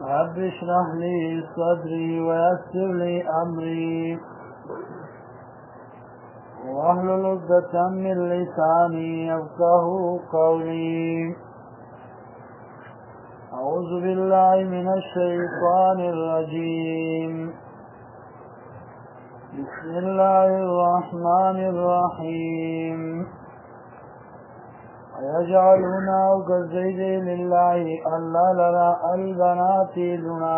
رب اشرح لي صدري ويسر لي أمري واحلل عقدة من لساني يفقهوا قولي. أعوذ بالله من الشيطان الرجيم. بسم الله الرحمن الرحيم. ويجعلون كالزيد لله ألا لنا البنات لنا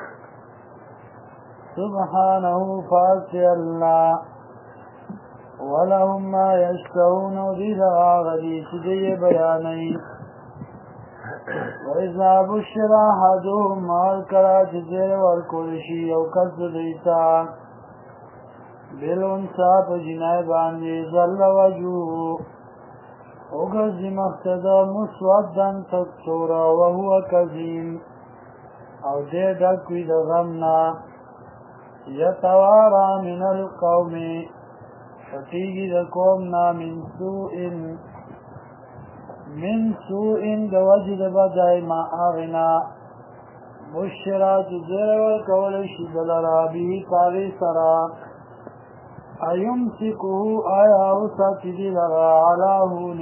سبحانه فاسي الله ولهم ما يشتهون بذا غدي سدي بياني. وإذا بشر أحدهم الكلا جزير والكلشي أو كالزديتا بالأنسى فجناي باندي ظل وجوه وقز مقتدى مسودا تكتورا وهو كظيم او ديدك ودغمنا يتوارى من القوم فتيجي دكومنا من سوء دوجد بدأي ما أغنى بشرات زير والكولش دلرابي طاري سرا أيمسكه آيا وساتدي لرا على هون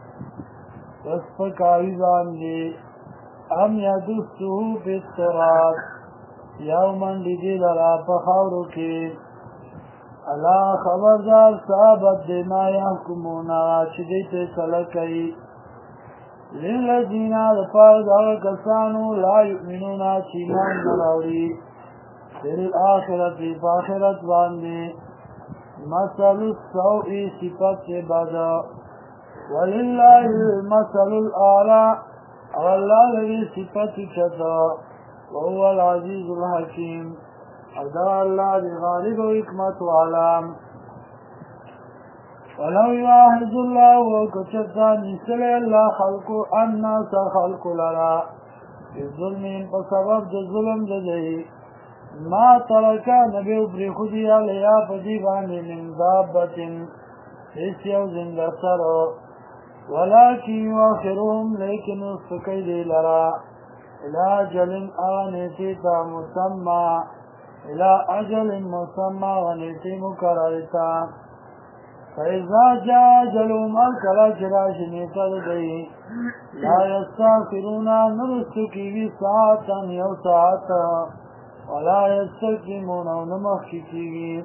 وصفك عيزان لي أم يدسه في التراب يوما لدي لرا فخورك ألا خبردار صابت دما يحكمونا شديت سلكي للذين دفارد كسانو لا يؤمنون شيمان نراوري في الآخرة فاخرة باندي مثل السوء صفت بدا ولله المثل الأعلى والله الذي صفت شدا وهو العزيز الحكيم. أدعى الله لغالب وحكمة وعلام. ولو يواحد الله وكشتا نسل الله خلق الناس خلق لنا بالظلمين فسبب الظلم جزيه ما ترك نبي ابري خدي عليها فجيبان من دابة حسيو زندسر ولكن يؤخرهم لكن السكيد لرا إلى أجل آنيتيتا مسمى إلى أجل مسمى ونيتي مكررتا فإذا جاء أجلهم الكلا جراش نيتردي لا يستغفرون نرسكي بساعة يو ساعة ولا يستقيمون ونمخكي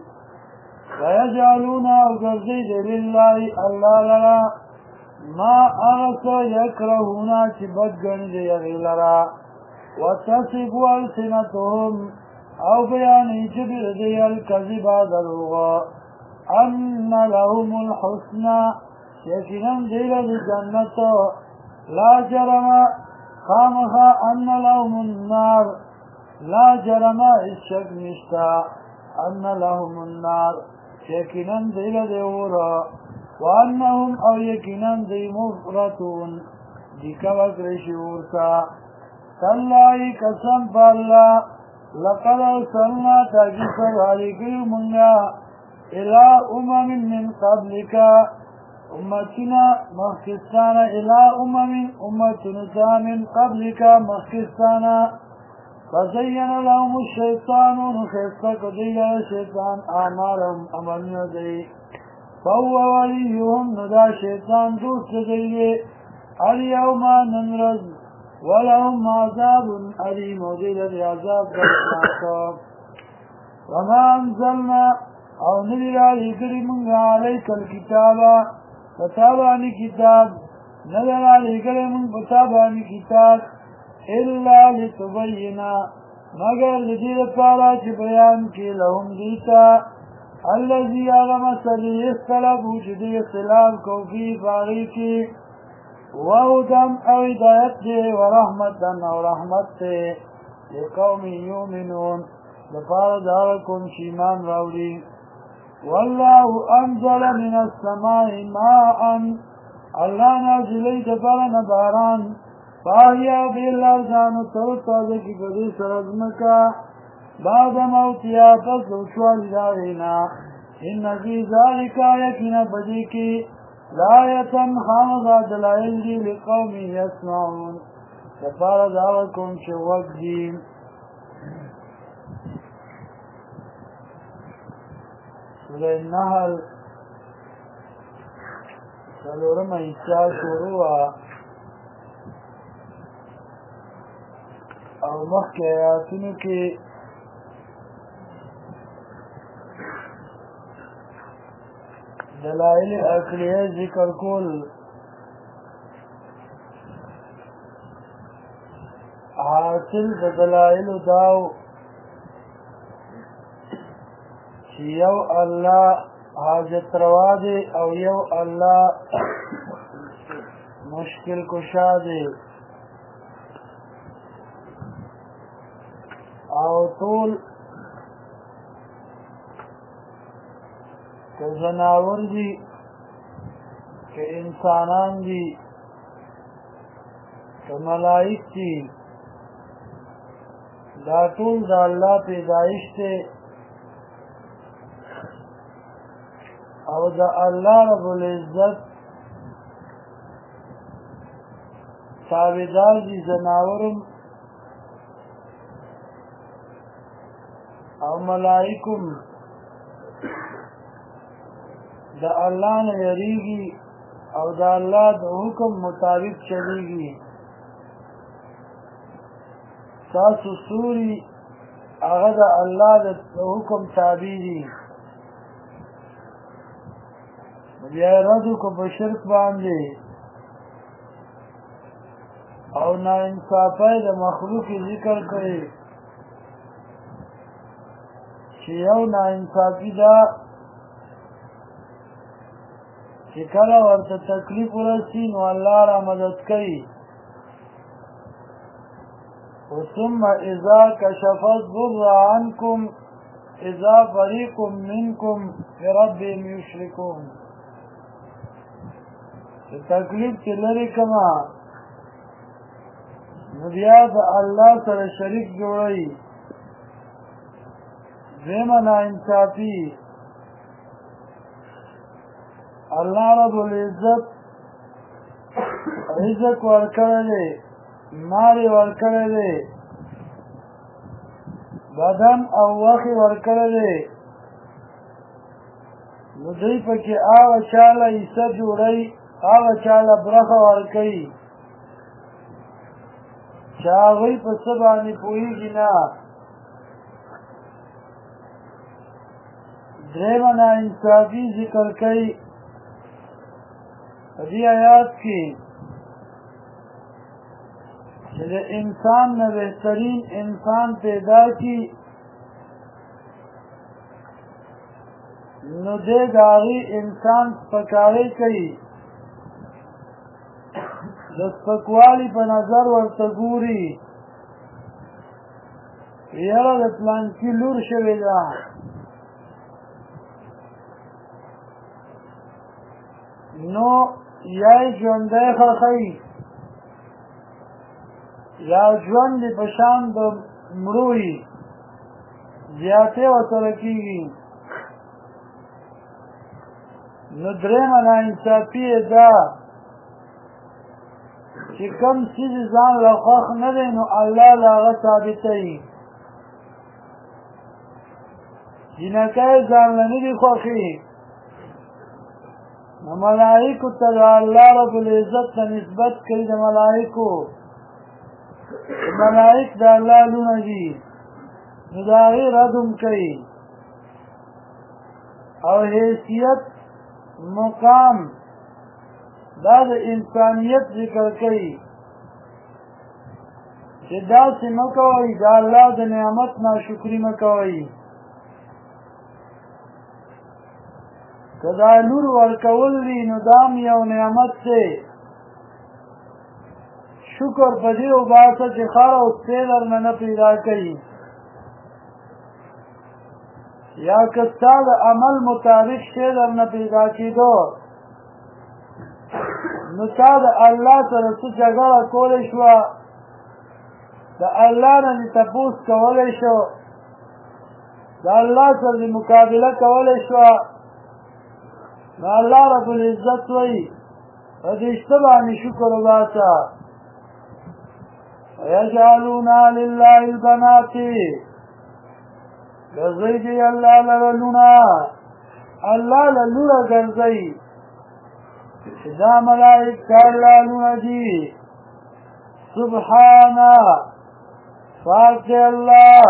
ويجعلون أغزيد لله الله لنا ما أغسى يكرهون تبقن جيغي لنا وتصف ألسنتهم أو بيان جبر دي الكذب هذا اللغة أن لهم الحسنى يكنا ديل الجنة لا جرم خامخا أن لهم النار لا جرم الشك نشتا أن لهم النار يكنا ديل دورا وأنهم أو يكنا دي مغرطون دي كبكر شعورتا تالله قسم بالله لقد أرسلنا تاكسر عليك المنى إلى من قبلك أمتنا مخصانا إلى أمتنا من قبلك مخصانا فزين لهم الشيطان نخصك دي الشيطان أعمالهم أمرنا دي فهو وليهم ندى شيطان دوست دي اليوم ننرز ولهم عذاب أليم ودي العذاب بالناس. وما أنزلنا او نبی علی کرمونگا علیک الكتابا فتابانی کتاب نبی علی کرمونگ فتابانی کتاب الا لتبینا مگر لدید پارا چی بیان کی لهم دیتا الذي علم سلی اختلفو جدی اختلاف کو فی فاغی کی وهدن او ہدایت دے ورحمتن او رحمت دے لقوم یومنون لپار دارکن شیمان راولی. والله أنزل من السماء ماء الله نازلی دفرن باران فاهیا بالارضان توتازه کی بدی سرزمکا بعد موتیا پس وشوال دارینا ان فی ذالک یکن بدی کی لآیتن خامضا دلائل دی لقوم یسمعون دفار دارکن چه وقت دیم سورة النحل څلورمه حصہ شروع وه او مخکې آیاتونو کې دلائل عقلیه ذکر کول حاصل د دلائلو داو چې یو الله حاجت روا دی او یو الله مشکل کشا دی او ټول که زناور دي که انسانان دي که ملائک دي دا ټول د الله پیدایش دی او د الله رب العزت تابعدار دي زناورم او ملائکم د الله نه یریږي او د الله د حکم مطابق چلیږي تاسو سوري هغه د الله د حکم تابع دي بیا ردو کو په شرک باندې او ناانصافۍ د مخلوق ذکر کوي چې یو ناانصافي ده چې کله ورته تکلیف ورسي نو الله را مدد کوي ثم اذا كشف الضر عنكم اذا فريق منكم بربهم يشركون تکلیف چې لري کما نو بیا د الله سره شریک جوړوي دیمه ناانصافي الله رب العزت رزق ورکړی دی مال ورکړی دی بدن او وخت ورکړی دی نو دوی پکې هغه چاله حصه جوړوي هغه چاله برخه ورکوي چې هغوی په څه باندې پوهېږي نه درېمه ناانصافي ذکر کوي په دې آیات کې چې د انسان نه بهترین انسان پیدا کړي نو دی د هغې انسان سپکاوی کوي د سپکوالي په نظر ورته ګوري یاره د پلانکي لور شوې ده نو یا یې ژوندی ښخوي یا ژوند یې په شان د مړو وي زیاتې ورسره کېږي نو درېیمه ناانصافي یې ده چې کوم څیز ځان له خوښ نه دی نو الله له هغه ثابتوي جینکۍ ځان له نه دي خوښي نو ملائکو ته د الله رب العزت ته نسبت کوي د ملائکو ملائک د الله لونه دي نو د هغې رد هم کوي او حیثیت مقام دا د انسانیت ذکر کوي چې داسې مه کوئ د الله د نعمت ناشکري مه کوئ که دا لور ورکول وي نو دا هم یو نعمت دی شکر په دې وباسه چې خر او سپی درنه نه پیدا کوي یا که ستا د عمل مطابق شی درنه پیدا کېدو نو تا د الله سره څه جګړه کولی شوه د الله نه دې تپوس کولی شو د الله سره دې مقابله کولی شوه نو الله رب العزت وایي په دې شته باندې شکر وباسه ویجعلون لله البنات ګرځوي دې الله لره لونه الله له لوره ګرځوي چې دا ملائکه الله لونه دي سبحانه پاک دی الله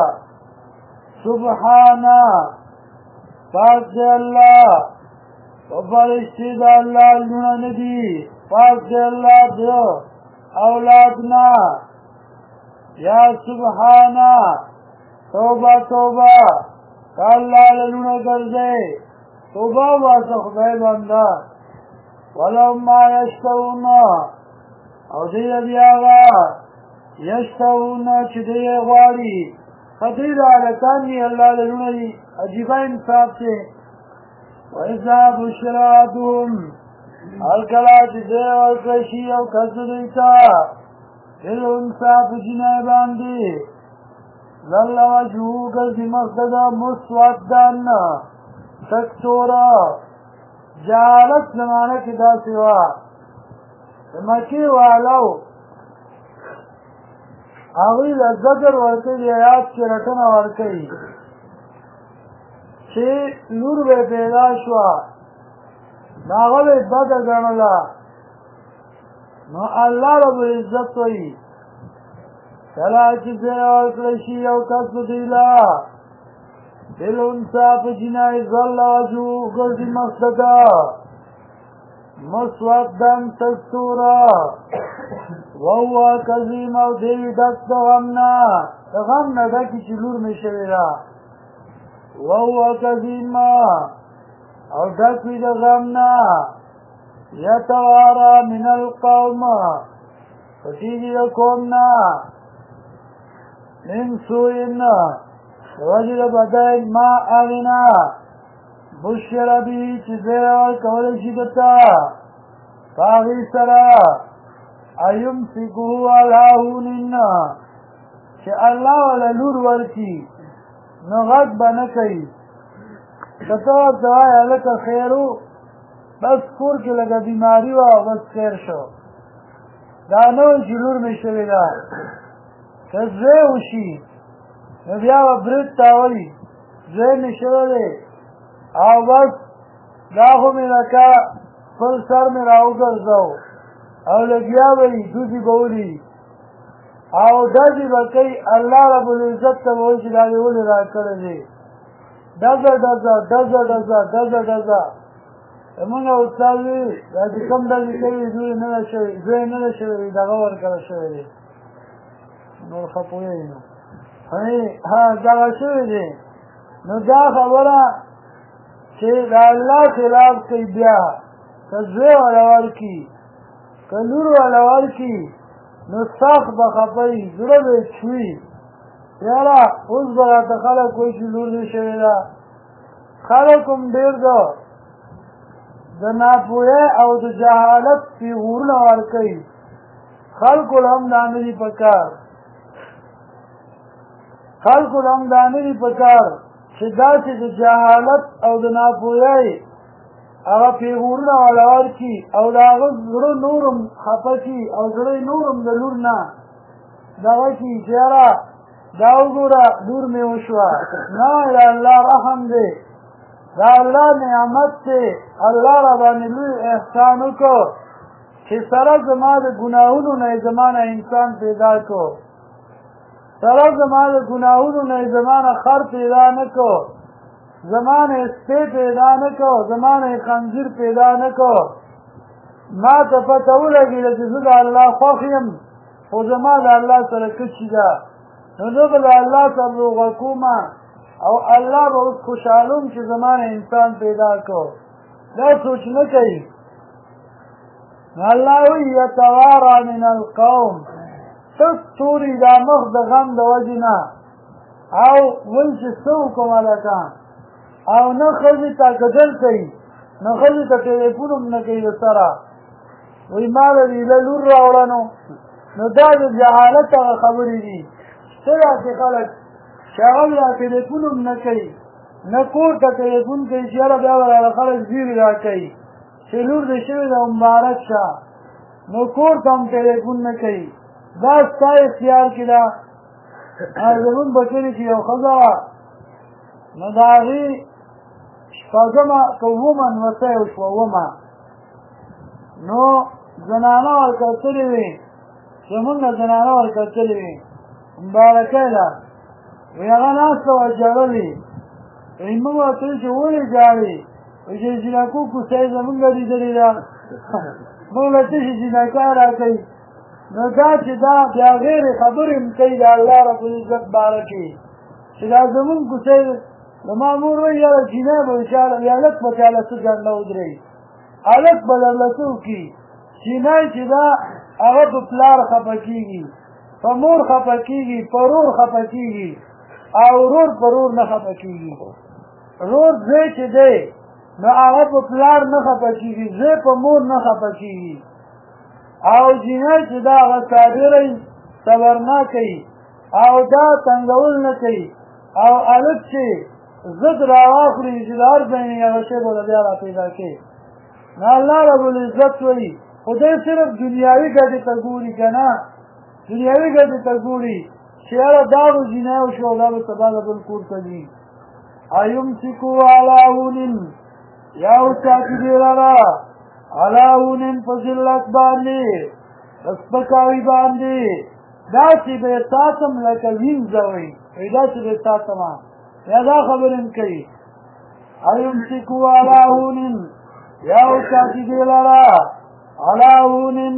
سبحانه پاک دی الله و فرشتي د الله لونه نه دي پاک دی الله د اولاد نه یا سبحانه توبه توبه الله له لونه ګرځي توبه واسه خدای بنده ولما یشتهون او دی بیاغا یشتهون چې دی غواړي خدای د حالتانی الله له لونه دي عجیبه انصاف دی وإذا بشر أحدهم الکلا چې دی ورکړی شي یو کس دوی ته بالانثى په جنۍ باندې ظل وجهه ګرځي مخ د مسودا تک توره جهالت زمانه کې داسې وه د مکې والو هغوی له زجر ورکوي آیات کې رټنه ورکوي چې لور به پیدا شوه نو هغه به یې بده ګڼله نو الله رب العزت وایي کله چې ځای ورکړی شي یو کس په دوی له بالانثى په جنۍ ظل وجهه ګرځي مخ د ده مسودا تک توره وهو کظیم او دی ډک د غم نه د غم نه ډکې چې لور مې شوې ده وهو کظیم او ډک وي د غم نه یتوارا من القوم پټېږي د قوم نه من سوء وجه د بدای ما اغنا بشر به چې ځای ورکولی شي ده ته په هغې سره ایمسکه علی هون چې الله وله لور ورکړي نو غږ به نه کوي که ته ورته وایې هلکه خیر و بس کور کې لږه بیماري وه او بس خیر شو دا نه وایي چې لور مې شوې ده که زوی وشي نو بیا به برید تاولي زوی مې شوی دی او بس دا خو مې لکه خپل سر مې راوګرځو او لګیا به وي دوزي به ولي او ډزې به کوي الله رب العزت ته به وایي چې دا دې ولې راکړی دی ډزه ډزه ډزه ډزه ډزه ډزه زمونږ استاد وي دا چې کوم ډزې کوي زوی نه ده شوی زوی نه ده شوی دغه ورکړی شوی دی نور ښه پوهېږي نو دغه شوی دی نو دا خبره چې د الله خلاف کوي بیا که زوی والا ورکړي که لور والا ورکړي نو سخت به خفه وي زړه به یې چوي یاره اوس به راته خلک وایي چې لور دې شوې ده خلک هم ډېر د ناپوهۍ او د جهالت پیغورونه ورکوي خلکو له هم دا نه دي په کار خلکو له هم دا نه دي په کار چې داسې د جهالت او د ناپوهۍ هغه پیغورونه والا ورکړي او د هغه زړه نور هم خفه کړي او زړه یې نور هم د لور نه دغه کړي چې یاره دا وګوره لور مې وشوه نه د الله رحم دی دا الله نعمت دی الله را باندې لوی احسان وکړو چې سره زما د ګناهونو نه زما نه انسان پیدا کړو سره زما د ګناهونو نه زما نه خر پیدا نه کړو زما نه سپی پیدا نه کړو زما نه خنزیر پیدا نه کړو ما ته پته ولګېده چې زه د الله خوښ یم خو زما د الله سره کچې ده نو زه به د الله سره روغه کومه او الله به اوس خوشحالوم چې زما نه انسان پیدا کړو دا سوچ نه کوي نو الله وایي یتوارا من القوم تک توري دا مخ د غم د وجې نه او وایي چې څه وکړم هلکان او نه ښځې ته ګډل کوي نه ښځې ته ټلیفون هم نه کوي د سره وایي ما له ایله لور راوړه نو دا د جهالت هغه خبرې دي څه داسې خلک چې هغه لا ټلیفون هم نه کوي نه کور ته ټلیفون کوي چې یاره بیا به راله خلک زیرې را کوي چې لور دې شوې ده مبارک شه نو کور ته هم ټلیفون نه کوي دا ستا اختیار کې ده زمونږ په کلي کې یو ښځه وه نو د هغې شپږمه که اوومه نوڅۍ وشوه اوومه نو زنانه ورکتلې وي چې مونږ زنانه ورکتلې وي مبارکۍ ده وایي هغه ناسته وه ژړلې وایي موږ ورته وایي چې ولې ژاړې وایي چې جینکو کوڅۍ زمونږ لیدلې ده موږ له تشې جینکا راکوي نو دا چې دا بیا غیر خبرې هم کوي د الله رب العزت باره کې چې دا زمونږ کوڅۍ زما مور وایي یاره جینۍ به وچاله وي هلک به چاله څه ګنډه ودرېږي هلک به درله څه وکړي جینۍ چې دا هغه په پلار خفه کېږي په مور خفه کېږي په رور خفه کېږي او رور په رور نه خفه کېږي رور زوی چې دی نو هغه په پلار نه خفه کېږي زوی په مور نه خفه کېږي او جینۍ چې دا هغه صابره صبرناکه وي او دا تنګول نه کوي او هلک چې ضد راواخلي چې د هر ځای نه هغه شی به له بیا را پیدا کوي نو الله رب العزت وایي خدای صرف دنیاوي ګټې ته ګوري که نه دنیاوي ګټې ته ګوري چې یاره دا به جینۍ وشوه او دا به سبا د بل کور ته ځي ایمسکو علی هونن یا وساتي دې لره علی هونن په ذلت باندې په سپکاوي باندې داسې به یې ساتم لکه وینځه وي وایي داسې به یې ساتمه یا دا خبرې هم کوي ایمسکو علی هونن یا وساتي دې لره علی هونن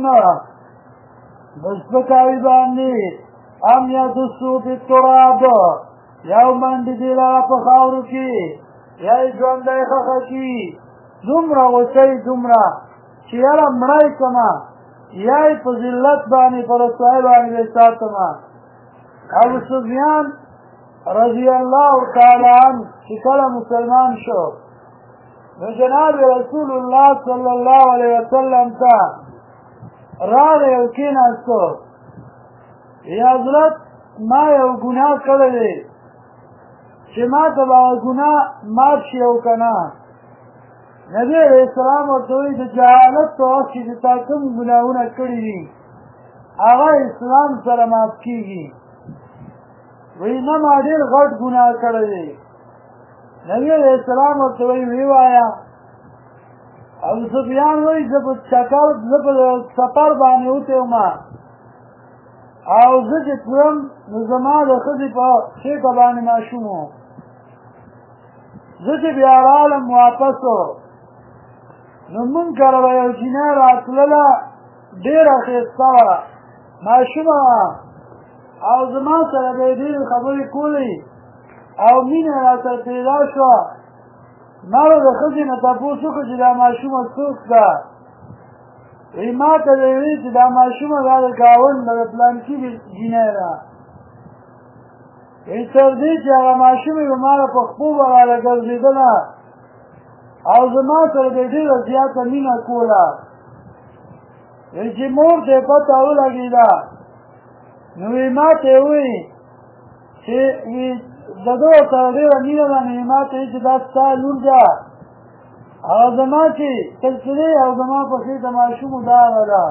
په سپکاوي باندې ام یدسو فی التراب یا ومنډي دې لره په خاورو کې یا یې ژوندی ښخه کي دومره غوسه دومره چې یاره مړی کړمه یا یې په ذلت باندې په رسوایۍ باندې به یې ساتمه ابو سفیان رضی الله تعالی عنه چې کله مسلمان شو نو جناب رسول الله صلی الله علیه وسلم ته راغی او کېناستو یا حضرت ما یو ګناه کړی دی چې ما ته به هغه ګناه معاف شي او که نه نبي علیه السلام ورته وایي د جهالت په وخت کې چې تا کوم ګناهونه کړي دي هغه اسلام سره معاف کېږي وایي نه ما ډېر غټ ګناه کړی دی نبي علیه السلام ورته وایي ویې وایه ابو سفیان وایي زه په چکر زه په سفر باندې وتی وم او زه چې تلم نو زما د ښځې په خېټه باندې ماشوم و زه چې بیا رالم واپس نو مونږ کره به یو جینۍ راتلله ډېره ښایسته وه ماشومه وه او زما سره به یې ډېرې خبرې کولې او مینه راته پیدا شوه ما به د ښځې نه تپوس وکړو چې دا ماشومه څوک ده وایي ما ته به یې وایي چې دا ماشومه دا د ګاونډ د پلانکي جینۍ ده وایي تر دې چې هغه ماشومې به ما له په خپو به راله ګرځېدله او زما سره به یې ډېره زیاته مینه کوله وایي چې مور ته یې پته ولګېده نو وایي ما ته یې وایي چې د ده ورسره ډېره مینه ده نو یې ما ته وایي چې دا ستا لور ده هغه زما چې سلسلې او زما په خېټه ماشوم دا هغه ده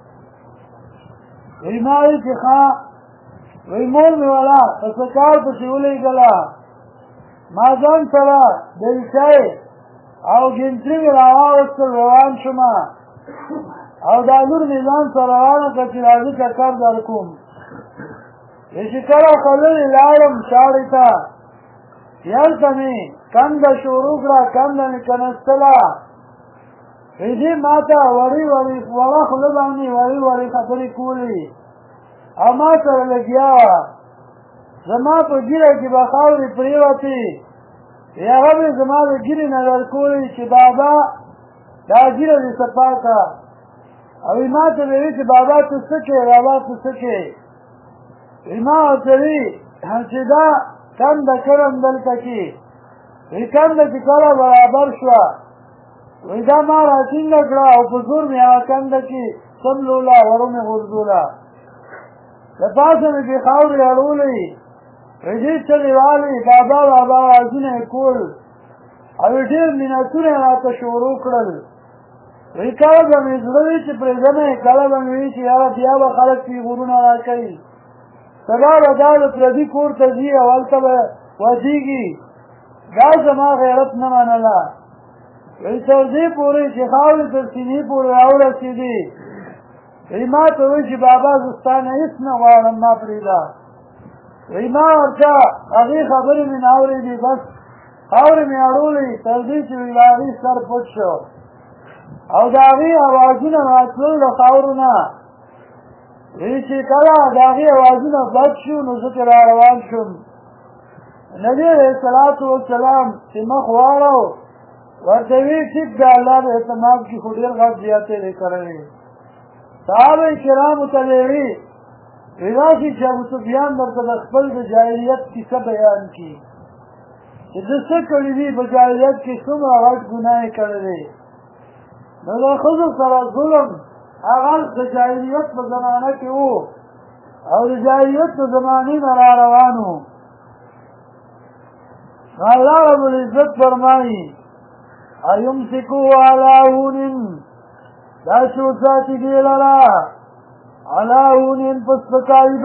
وایي ما وایي چې ښه وایي مور مې وله په څه کار پسې ولېږله ما ځان سره دلچی او ګنتري مې راواغېستل روان شومه او دا لور مې ځان سره روانه کړه چې راځه چکر در کوم وایي چې کله خو لرې لاړم شاړې ته هلته مې کنده شروع کړه کنده مې کنستله وایي دې ما ته وړې وړې وړه خوله باندې وړې وړې خبرې کولې او ما سره لګیا وه زما په ږیره کې به خاورې پرېوتې هغه مې زما د ږیرې نه درکولې چې بابا دا ږیره دې صفا کړه او ما ته به وایي چې بابا ته څه کوې بابا ته څه کوې ما ورته وایي چې دا کنده کړم دلته کې وایي کنده چې کله برابر شوه وایي دا ما راټینګه کړه او په زور مې هغه کنده کې سملوله ورو مې غورځوله د پاسه مې پرې خاورې اړولې وایي دې چغې والې بابا بابا وازونه یې کول او ډېر منتونه یې راته شروع کړل وایي کله به مې زړه وي چې پرېږدمه یې کله به مې وي چې یاره بیا به خلک پیغورونه راکوي سبا به دا د پردي کور ته ځي او هلته به وځېږي دا زما غیرت نه منله وایي تر دې پورې چې خاورې تر سینې پورې راورسېدې وایي ما ته وایي چې بابا زه ستا نه هېڅ نه غواړم ما پرېږده وایي ما ورته هغې خبرې مې نه اورېدې بس خاورې مې اړولې تر دې چې وایي د هغې سر پټ شو او د هغې اوازونه راتلل د خاورو نه وایي چې کله د هغې اوازونه بد شو نو زه ترې را روان شوم نبي علیه الصلاة والسلام چې مخ واړو ورته وی ټیک د الله د اعتماد کې خو ډېر غږ زیاتې دی کړی صحابه کرامو ته یې وی راشي چې ابو سفیان درته د خپل د جاهلیت کیسه بیان کړي چې ده څه کړي دي په جاهلیت کې څومره غټ ګناه یې کړی دی نو د ښځو سره ظلم هغه د جاهلیت په زمانه کې و او د جاهلیت د زمانې نه را روان و الله رب العزت فرمایي ایمسکو علی هون دا شو ساتي دی لرا علی هون پسپکاوی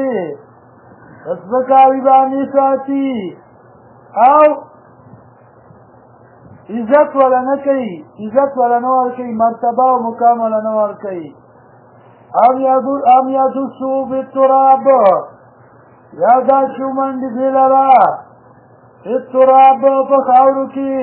باندې ساتي او عزت ولا نه کوي عزت ولا نه ورکوي مرتبه او مقام ولا نه ورکوي ام یدسو بالتراب یا دا شو منډې دی لرا التراب په خاورو کې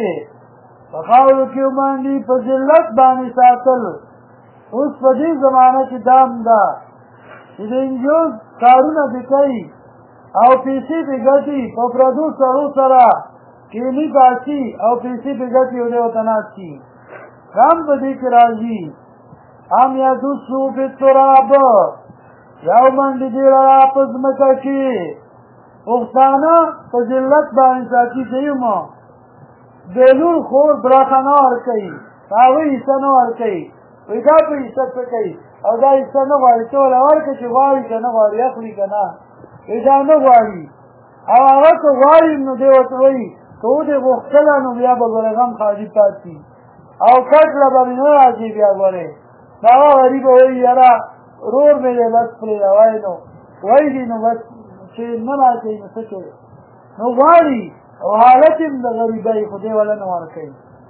باندې په ذلت باندې ساتل اوس په دې زمانه کې دام ده چې د انجوز کارونه دې کوي او پیسې دې ګټي په پردو سړو سره کینی باسي او پیسې دې ګټي او دې ورته ناستي هم په دې کې راځي ام یدسو بالتراب یو منډې دې را په ځمکه کې پښتانه په ذلت باندې ساتي دیمه بیلون خور براخه نه ورکوي هغوی حصه نه ورکوي وایي دا په حصه څه کوي او دا حصه نه غواړي ته ورله ورکړه چې غواړي که نه غواړي اخلي که نه وایي دا نه غواړي او هغه که غواړي نو دی ورته وایي که ودې غوښتله نو بیا به ګورې غم خالي پاتې او کټله به مې نه راځي بیا ګورې نو هغه غریبه وایي یاره رور مې دی بس پرېږده وایي نو وایي دي نو بس چې نه راکوي نو څه کوي نو غواړي او حالت هم د غریبۍ خدای ولا نه ورکوي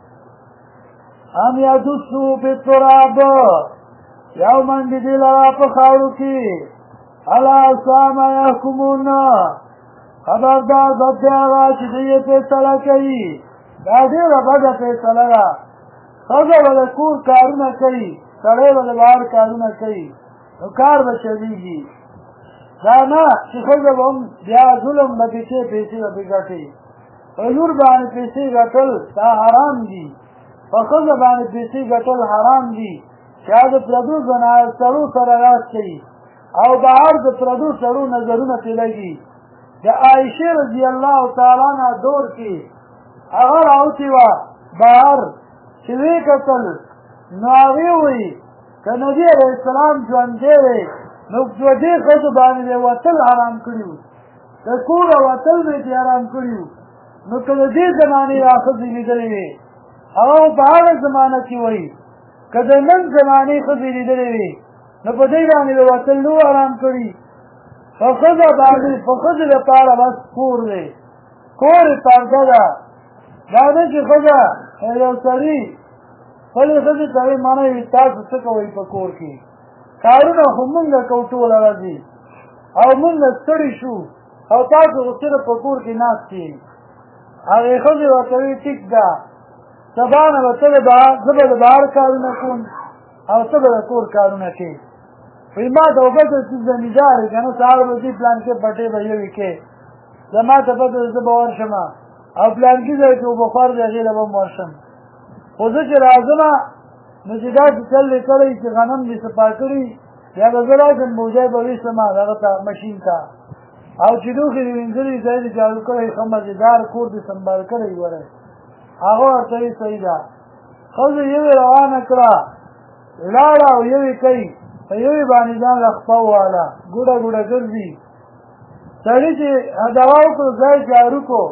ام یدسو بالتراب یو منډې دې لرا په خاورو کې الا ساء ما یحکمون خبردار بد دی هغه چې دوی یې فیصله کوي دا ډېره بده فیصله ده ښځه به د کور کارونه کوي سړی به د بهر کارونه کوي نو کار به چلېږي دا نه چې ښځه به هم بیا ظلم به پې کوي پیسې به پې ګټي په لور باندې پیسې ګټل دا حرام دي په ښځه باندې پیسې ګټل حرام دي چې د پردو سړو سره راز کوي او بهر د پردو سړو نظرونه پرې لګي د عایشې رضی الله تعالی عنها دور کې هغه راوتې وه بهر چې ویې کتل نو هغې وایي که نبي علیه السلام ژوندی دی نو په دې ښځو باندې یې وتل حرام کړي وو د کوره وتل مې یې حرام کړي وو نو که د دې زمانې را ښځې لیدلې وې هغه په هغه زمانه کې وایي که د نن زمانې ښځې لیدلې وې نو په دې باندې به وتل نو حرام کړي په ښځه باندې په ښځې لپاره بس کور دی کور یې پرده ده دا نه چې ښځه یو سړي خپلې ښځې ته وایي مانا وي تاسو څه کوئ په کور کې کارونه خو مونږه کوو ټوله ورځې او مونږه ستړي شو او تاسو خو صرف په کور کې ناست یې هغې ښځې ورته وایي ټیک ده سبا نه به ته زه به د بهر کارونه کوم او ته به د کور کارونه کوې وایي ما ته وګته چې زمیندار یې که نه سهار به ځي پلانکې پټې به یوې کې زما ته پته ده زه به ورشم او پلانکي ځای کې اوبه خوار دی هغې له به هم ورشم خو زه چې راځم نو چې داسې چل دې کړی چې غنم دې صفا کړي بیا به زه راشم بوجۍ به ویسم هغه ته مشین ته او چې لوښي دې وینځلي ځای دې جارو کړی ښه مزېدار کور دې سنبال کړی وری هغه ورته وایي صحیح ده ښځه یوې روانه کړه ولاړه او یوې کوي په یوې باندې ځان له خپه وواله ګوډه ګوډه ګرځي سړي چې دوا وکړو ځای جارو کړو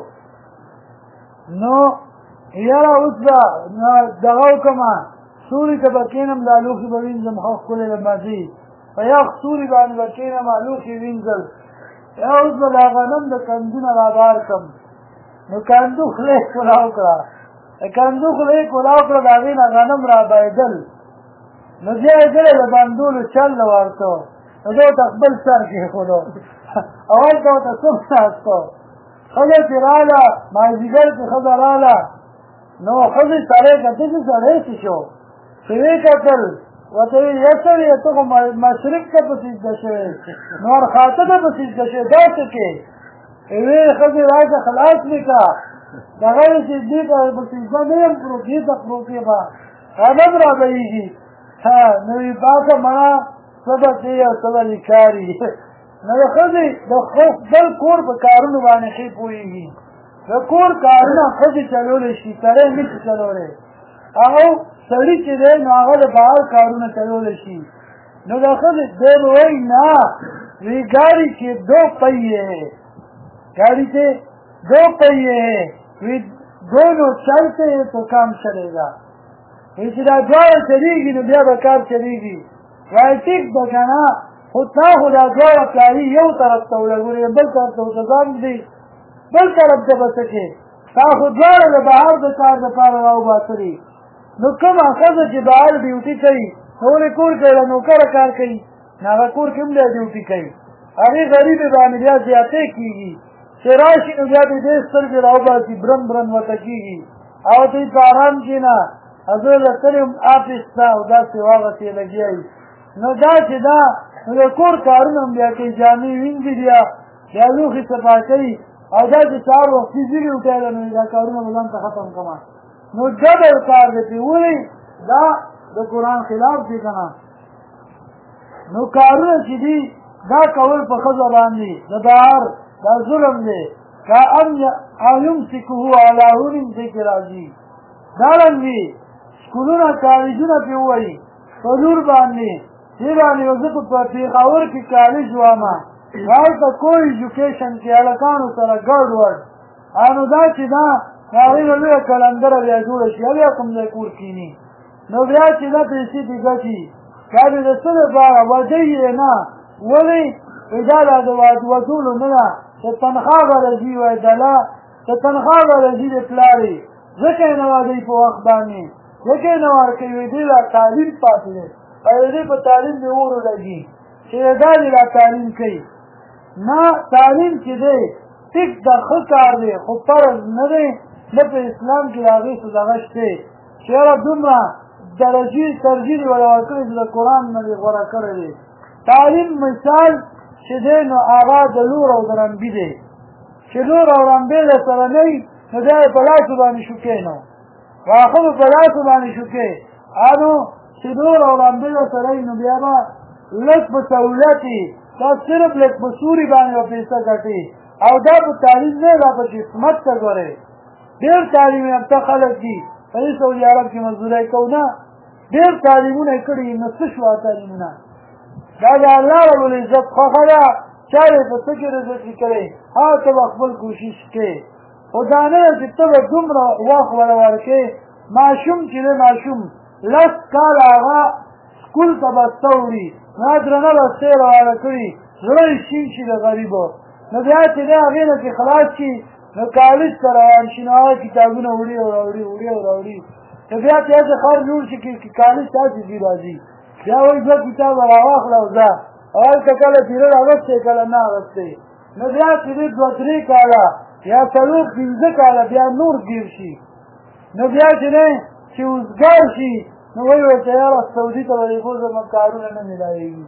نو یاره اوس به دغه وکړمه سوري ته به کښېنم دا لوښي به وینځم ښه ښکلې به مزې په یخ سوري باندې به کښېنم لوښي وینځل یا اوس به دا غنم د کندونه را بار کړم نو کندو خولې کولاو کړه کندو خولې کولاو کړه د هغې نه غنم را بایدل نو بیا یې ګړی د بندولو چل نه ورته نو ده ورته خپل سر کېښودو اول ته ورته څوک ناست ښځه چې راله مازدیګر کې ښځه راله نو ښځې سړی کتل چې سړی څه شو چې ویې کتل ورته ویل یا سړیه ته خو مشرق ته په سجده شوې نو ورخاته ته په سجده شوې دا څه کې ویې ښځې راشه خلاص مې کړه دغه یې سجدې ته په سجده نه یم پروت دې ته پروت یم غنم را بهېږي نو یې باسه مړه څه به کوي او څه به دې کاري نو د ښځې د خپل کور په کارونو باندې ښې پوهېږي د کور کارونه ښځې چلولی شي سړی نه شي چلولی او سړي چې دی نو هغه د بهر کارونه چلولی شي نو د ښځې دی به وایي نه وی گاڑی کے دو پہیے ہیں گاڑی کے دو پہیے ہیں وی دونوں چلتے ہیں تو کام چلے گا وی چې دا دواړه چلېږي نو بیا به کار چلېږي وایي ټیک ده که نه خو تا خو دا دواړه پلاري یو طرف ته ولګولې بل طرف ته ورته ځان دی بل طرف ته به څه کې تا خو دواړه د بهر د کار دپاره راوباسلې نو کومه ښځه چې بهر ډیوټي کوي نو ولې کور کې له نوکره کار کوي نو هغه کور کې هم بیا ډیوټي کوي هغې غریبې باندې بیا زیاتې کېږي چې راشي نو بیا دې دې سترګې راوباسي برن برن ورته کېږي او دوی په ارام کښېنه زه له کلي هم آفس ته او داسې واغسې لګیا وي نو دا چې دا نو د کور کارونه هم بیا کوي جامې وینځي بیا لوښي صفا کوي او دا چې سهار وختي ځینې وټیله نو دا کارونه به ځان ته ختم کړم نو ډبل کار دی پرې ولې دا د قرآن خلاف دی که نه نو کارونه چې دي دا کول په ښځه باندې د بهر دا ظلم دی که او یمسکه علی هون دی کې راځي دارنګې سکولونه کالجونه پرې ووایي په لور باندې دې باندې زه په پېښور کې کالج وامه هلته کوی ایجوکیشن کې هلکانو سره ګډوډ نو دا چې دا هغې نه لویه کلندره بیا جوړه شي بیا کوم ځای کور کښېني نو بیا چې دا پیسې دې ګټي دا دې د څه لپاره وجه یې نه ولې دا د ودولو نه ده چې تنخوا به راځي وایي دله چې تنخوا به راځي د پلارې ځکه یې نه واده په وخت باندې ځکه یې نه ورکوي وایي دې لا تعلیم پاتې دی او دې په تعلیم دې اورو لګي چې دا دې لا تعلیم کوي نه تعلیم چې دی ټیک د ښه کار دی خو فرض نه دی نه په اسلام کې د هغې څه دغه شته چې یاره دومره درجې ترجیح دې ورله ورکړې چې د قرآن نه دې غوره کړی دی تعلیم مثال چې دی نو هغه د لور او د رمبي دی چې لور او رمبې له سره نه وي نو بیا یې په لاسو باندې شوکې نو واښه به په لاسو باندې شوکې نو چې لور او رمبې له سره وي نو بیا به لږ په سهولت وي دا صرف لږ په سوري باندې به پیسه ګټي او دا په تعلیم نه دا په قسمت ته ګورئ ډېر تعلیم یافته خلک دي په دې سعودي عرب کې مزدورۍ کوو نه ډېر تعلیمونه یې کړي نو څه شوه تعلیمونه دا د الله رب العزت خوښه ده چا یې په څه کې رزقي کړی هغه ته به خپل کوشش کوې خو دا نه ده چې ته به دومره وخت وله ورکوې ماشوم چې دی ماشوم لس کاله هغه سکول ته بسته وړي نو درنه بستې یې روانه کړي زړه یې شین شي د غریبو نو بیا چې دی هغې نه چې خلاص شي نو کالج ته روان شي نو هغه کتابونه وړي او راوړي وړي او راوړي نو بیا چې هسې خر جوړ شي کالج ته هسې ځي راځي بیا وایي دوه کتابه راواخله او ځه او هلته کله پیرډ اغوستی کله نه اغوستی نو بیا چې دی دوه درې کاله یا څلور پنځه کاله بیا نور ګیر شي نو بیا چې دی چې اوزګار شي نو وایي ورته یاره سعودي ته به دې بوځم کارونه نه میلاوېږي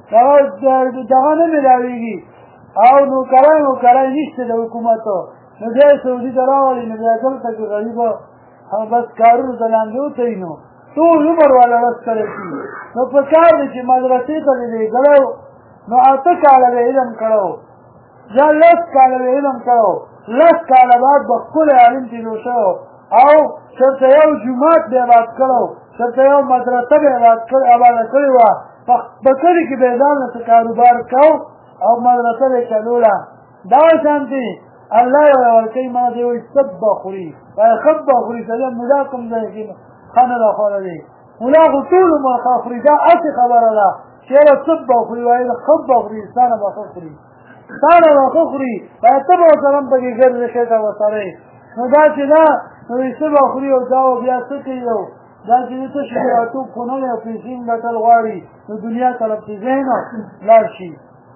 دغه نه میلاوېږي او نوکرۍ نشته د حکومتو نو بیا یې سعودي ته راولي نو بیا دلته کې غریبه بس کارونو ته لاندې وتهیي نو ټول عمر والا رس کړی شي نو په کار دی چې مدرسې ته دې لېږلی نو 8 کاله به علم کړی یا 10 کاله به علم کړی 10 کاله بعد به ښکلی عالم تېرو شوی او چېرته یو جومات به آباد کړی چېرته یو مدرسه به آباده کړې وه په کلي کې به یې ځان له څه کاروبار کو او مدرسه به یې چلوله دغه شانتې الله یې ورکوي ما دې وایي سب به خوري وایي خب به خوري سړی ملا کوم ځای کې ښه نه ده خوړلی ملا خو ټول عمر ښه خوري دا هسې خبره ده چې یاره سب به خوري وایي خب به خوري ستا نه به ښه خوري تا نه به ښه خوري باید ته به ورسره هم پکې ګرځې خېټه ورسره یې نو دا چې نه نو څه به خوري او دا بیا څه کوي او دا چې ته شکراتوب خو نه دی او پیسې هم ګټل غواړي نو دنیا طرف ته ځې نه لاړ شي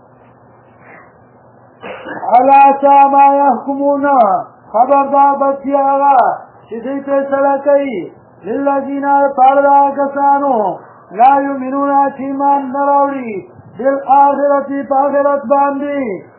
الا تا ما يحكمون خبردار بچی هغه چې دوی فیصله کوي للذین پردا کسانو لا یؤمنون چې ایمان نه راوړي بالآخرة په آخرت باندې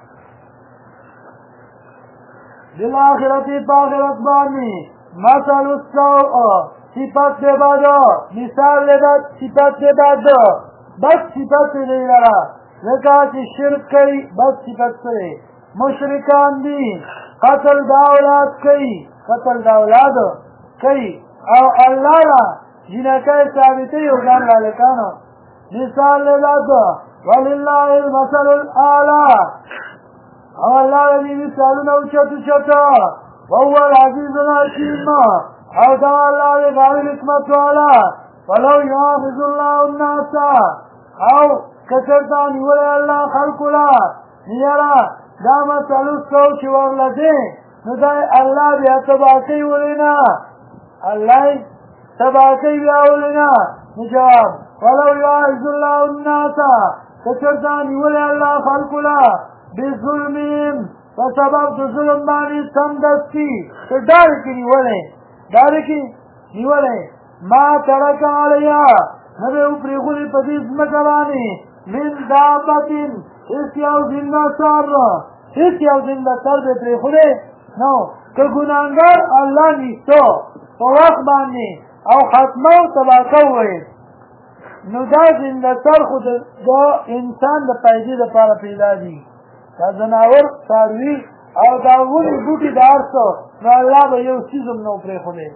مثل السوء صفت دے بادو مثال دے باد صفت دے بادو بس صفت دے لرا لکا چی شرک کئی بس صفت سے مشرکان دی قتل دا اولاد کئی او اللہ لا جنکای ثابتی اولان لالکانو مثال دے بادو وللہ المثل الاعلا او اللہ علی مثالون اوچتو وهو العزیز الحکیم او دا اللہ علی غالب حکمت والا ولو یحافظ اللہ الناس او کچرتا نیولی اللہ خلقلا نیرا دا مثل السو چی ورلده نو دا اللہ بیا تباکی ولینا اللہ تباکی بیا ولینا نجواب ولو یحافظ اللہ الناس کچرتا نیولی اللہ خلقلا بظلمهم فسبب د ظلم باندې سمدستي ته ډارې کې نیولې ما ترک علیا نه به پرېښودې په دې ځمکه باندې من دابتن هېڅ یو زنده سر به پرېښودې نو که ګناهګار الله نیستو په وخت باندې او ختمه او تباکه وویل نو دا زنده سر خو د انسان د پیدې دپاره پیدا دي دا زناور څاروي او دا ونې بوټي د هر څه نو الله به یو څیز هم نه و پرېښودی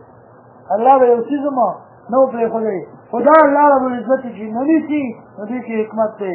خو دا الله ربالعزت چې نه نیسي نو دې کې حکمت دی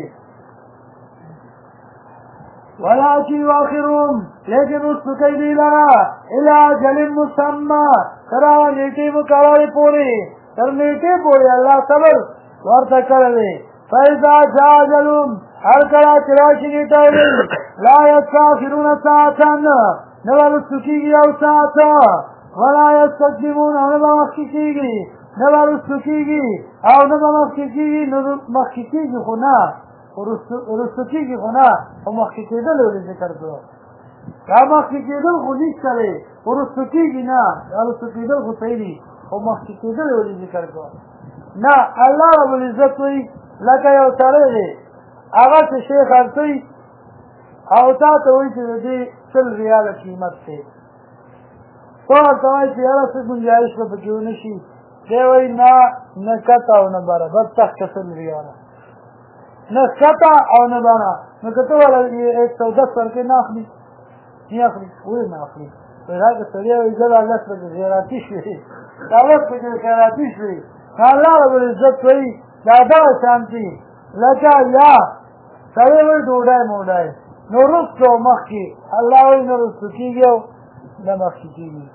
ولکن یؤخرهم لیکن رسو کوي دوی لره الی اجل مسمى تر هغه نیټې مقررې پورې تر نیټې پورې الله صبر ورته کړی دی فإذا جاء أجلهم هر کله چې راشي نیټه لا یستأخرون ساعة نه به رسو کېږي یو ساعت ولا یستقدمون او نه به مخکې کېږي نه به رسو کېږي او نه به مخکې کېږي نو مخکې کېږي خو نه رسو کېږي خو نه خو مخکې کېدل ولې ذکر کړو دا مخکې کېدل خو نشته دی خو رسو کېږي نه دا رسو کېدل خو صحیح دي خو مخکې کېدل ولې ذکر کړو نه الله ربالعزت وایي لکه یو سړی دی هغه چې شی خرڅوي او تا ته وایي چې د دې 100 ریاله قیمت دی ته ورته وایي چې یاره څه ګنجایش به پکې ونه شي دی وایي نه کته او نه بره بس تخته 100 ریاله نه کته او نه بره نو که ته والا 110 ورکې نه اخلي ولې نه اخلي وایي هغه سړی وایي زه به 10 بجې خیراتي شوې دا 10 بجې خیراتي شوې الله ربالعزت وایي دا دغه شانتي لکه یا سړی وایي ډوډۍ موډۍ نو رستو مخکې الله وایي نه رستو کېږي او نه مخکې کېږي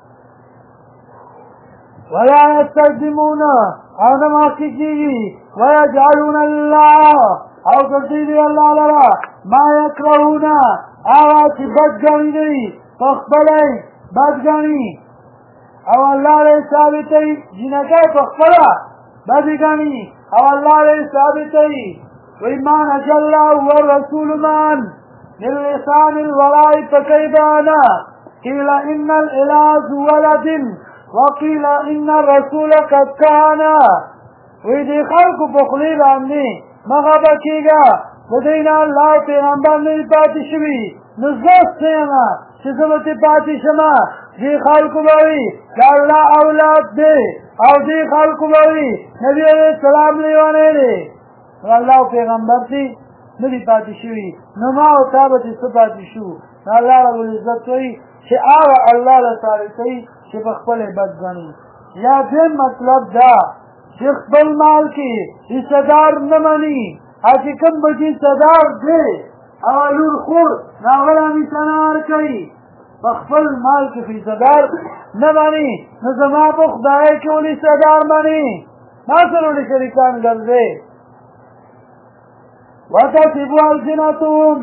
ولا یستقدمون او نه مخکې کېږي ویجعلون الله او ګرځوي دوی الله لره ما یکرهون هغه چې بد ګڼي دوی په خپله بد ګڼي او الله یې ثابتوي جینکۍ په خپله بدې ګڼي او الله یې ثابتوي وایي ما نجى الله والرسول معا من لسان الولاء فكيبانا قيل إن الإله ذو ولد وقيل إن الرسول قد كان ويدي خلق بخلي باندې مغه کېږه د دوی نه الله پیغمبر نه وي پاتې شوي نو زه څه چې زه به پاتې شمه دې خلکو به وي د الله اولاد دی او دې خلکو به وي نبي علیه السلام لیونی دی نو الله پیغمبر دی نه دي پاتې شوي نو ما او تا به چې څه پاتې شو نو الله ربالعزت وایي چې هغه الله له ثابتوي چې په خپله بد ګڼي یا دې مطلب دا چې خپل مال کې حصهدار نه مني او چې کوم به چې حصهدار دی او لور خور نو هغه له حصه نه ورکوي په خپل مال کې حصهدار نه مني نو زما په خدای کې ولې حصهدار مني ما سره ولې شریکان ګرځې وتصف ألسنتهم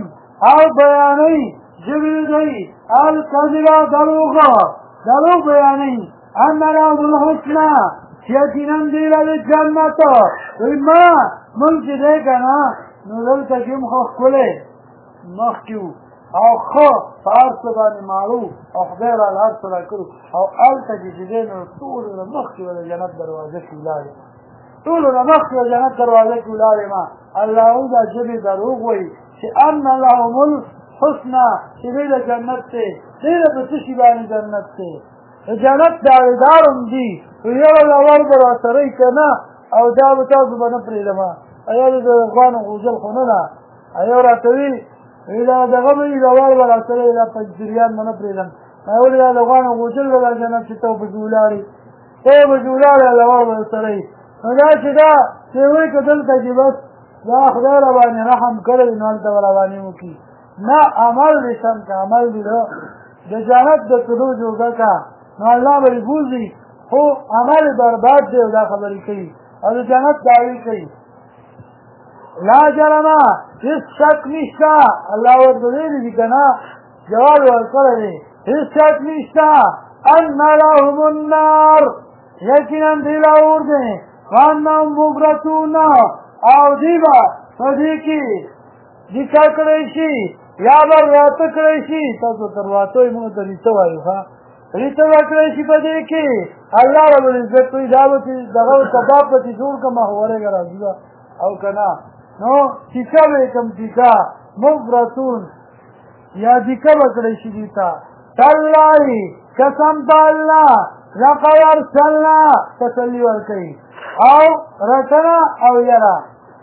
او بیانوي ژبې دوی الکذبه دروغ بیانوي ان لهم الحسنى یقینا دوی له جنت دوی مونږ چې دی که نه نو دلته کې هم خو ښکلی مخکې وو او ښه په هر څه باندې معروف او خدای راله هر څه راکړو او هلته چې دی نو ټولو نه مخکې به د جنت دروازه کې ولاړ یم ټولو نه مخکې به جنت دروازه کې ولاړ یم الله وایي دا ژبې دروغ وایي چې ان لهم الحسنى چې دی د جنت دی دی د په څه شي باندې جنت دی د جنت دعوېدار هم دي یو الله ورته راسره یې که نه او دا به تاسو به نه پرېږدم یا د غوانو غوجل خو نه ده یو راته وي دا دغه به وي دا وار به راسره وي دا پنجریان به نه پرېږدم ولې دا د غوانو غوجل به دا جنت چې ته پکې ولاړې ته پکې ولاړې الله وار به سره وي نو دا چې دا چې وایي که دلته چې بس دا خدای را باندې رحم کړی نو هلته به را باندې وکړي نه عمل دې سم که عمل دې د جنت د تلو جوګه که نو الله به یې بوځي خو عمل برباد دی او دا خبرې کوي او د جنت دعوې کوي لا جرمه هېڅ شک نشته الله ورته ویلي دي که نه جواب یې ورکړی دی هېڅ شک نشته ان لهم النار یقینا دوی له اور دی وانهم مبرسون او دوی به په دې کې لیکه کړی شي یا به راته کړی شي تاسو تر واتو یې مونږ ته ریته وایو ښه ریته به کړی شي په دې کې الله رب العزت وایي دا به چې دغه کباب به چې جوړ کړم ورېږه راځي به او که نه نو ټیکه به یې کړم ټیکه مفرتون یا ټیکه به کړی شي دوی ته تالله قسم په الله لقد ارسلنا تسلي ورکوي او رټنه او یره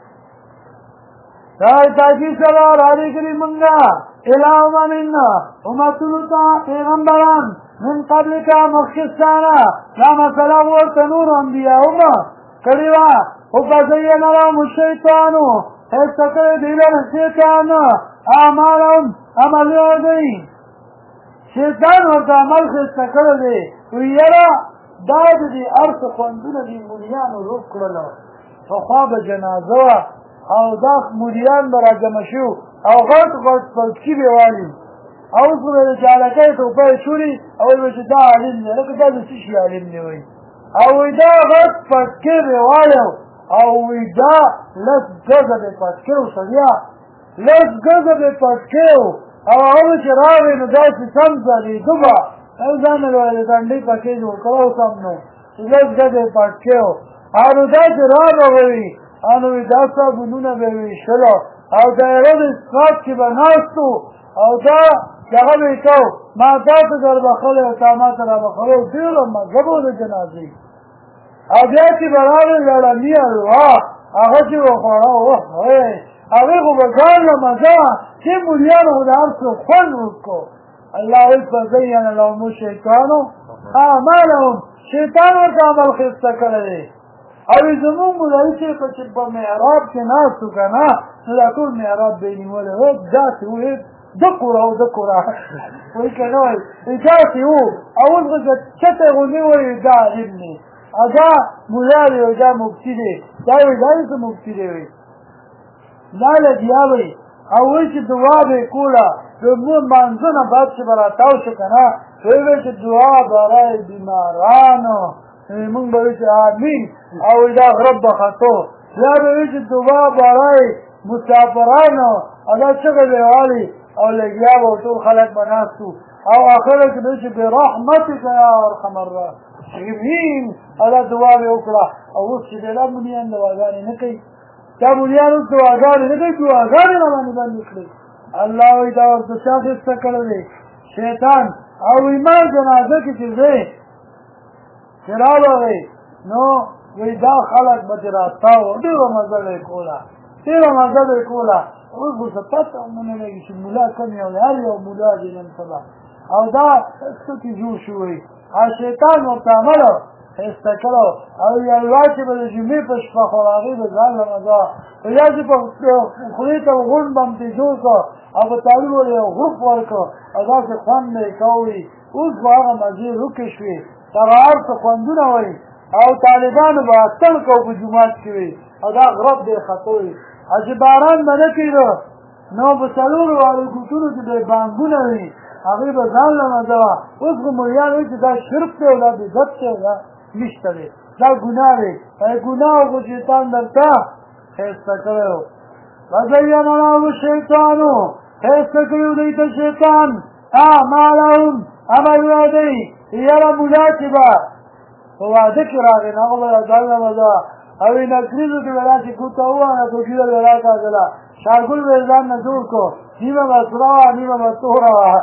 تاکي سره رالیږلي مونږه الی اممن امتونو ته پیغمبران من قبلک مخکې ستانه دا مسله ورته نورو انبیاؤمه کړې وه خو فزین لهم الشیطانو ښایسته کړی دوی لره شیطان اعمالهم عملونه دوی شیطان ورته عمل ښایسته کړی دی وایي یاره دا د دې هر څه خوندونه دي مولیانو روب کړله پخوا به جنازه وه او دا مولیان به را جمع شو او غټ پلچکي به یې والي او اوس به د چالکۍ ټوپه یې چوري او وایي به چې دا عالم دی لکه دا د څه شي عالم دی وایي او وایي دا غټ پټکۍ به یې والی او وایي دا لس ګزه به یې پټکۍ و سړیا لس ګزه به یې پټکۍ و او هغه چې راغی نو داسې سم ځلېده به او ځان یې د ډنډۍ پکې جوړ کړی و سم نو چې لس ګزه یې پټکۍ و او نو داسې راغی وایي او نو دا صابونونه به یې ویشلو او د یوه د اسقاط کې به ناست او دا دغه به یې کو ما تاسو در بخلی او تا ما ته را بخلی او ډېره مزه به د جنازې او بیا چې به راغی لړمي حلوا هغه چې به خوړه اوه هغې خو به ځان له مزه چې مولیانو خو د هر څه خوند وکړو الله وایي فزین لهم الشیطانو اعمالهم شیطان ورته عمل ښایسته کړی دی او زمونږ مولوي صاحب چې په محراب کې ناست و که نه نو دا ټول محراب به یې نیولی و داسې و دقوره او دقوره وایي که نه وایي داسې و او اوس به که چته غوندې وایي دا عالم دی او دا مولا دی او دا مفتي دی دا وایي دا څه مفتي دی وایي دا لګیا وایي او وایي چې دعا به یې کوله د مانځه نه بعد چې به راتاو شو که نه وایي به چې دعا برای بیمارانو مونږ به وایي چې آمین او دا غرب به خطو بیا به وایي چې دعا برای مسافرانو او دا چغې به یې والي او لګیا به ټول خلک به ناست او آخره کې به وایي چې برحمتک یا ارحم الراحمین او دا دعا به یې وکړه او اوس چې دی دا مولیان دعاګانې نه کوي دا مولیان اوس دعاګانې نه کوي دعاګانې را باندې بندې کړي الله وایي دا ورته چا ښایسته کړی دی شیطان او ایمان جنازه کې چې ځې چې راغی نو وایي دا خلک به چې راتاو ډېره مزه به یې کوله ډېره مزه به یې کوله اوس خو څه پته هم نه لګي چې مولا کوم یو دی هر یو مولا دی نن سبا او دا څه کې جوړ شو وایي او شیطان ورته عمل ښایسته کړو او یوه چې به د جمعې په شپه خو هغې به ځان له مزه یا چې په خولې ته غونډ به هم ترې جوړ کړو او په تالي به یو غوپ ورکړو او داسې خوند به یې کوي اوس به هغه مزې روکې شوې دغه هر څه خوندونه وایي او طالبانو به اتل کو په جومات کې وي او دا غرب به یې خطو وي او چې باران به نه کېده نو په څلورو والو کوټونو کې به بانګونه وي هغوی به ځان له مزه وه اوس خو مریان وایي چې دا شرک دی او دا بدعت دی او دا نشته دی دا ګناه دی ګناه خو شیطان درته ښایسته کړی و وزین لهم الشیطان ښایسته کړي و دوی ته شیطان اعمالهم عملونه دوی یاره ملا چې به په واده کې راغی نو هغه به ځان له مزه وه او نکریزو کې به داسې ګوته ووهله ټوکیله به راکاږله شاګل به یې ځان نه جوړ کړو نیمه به سره وه نیمه به توره وه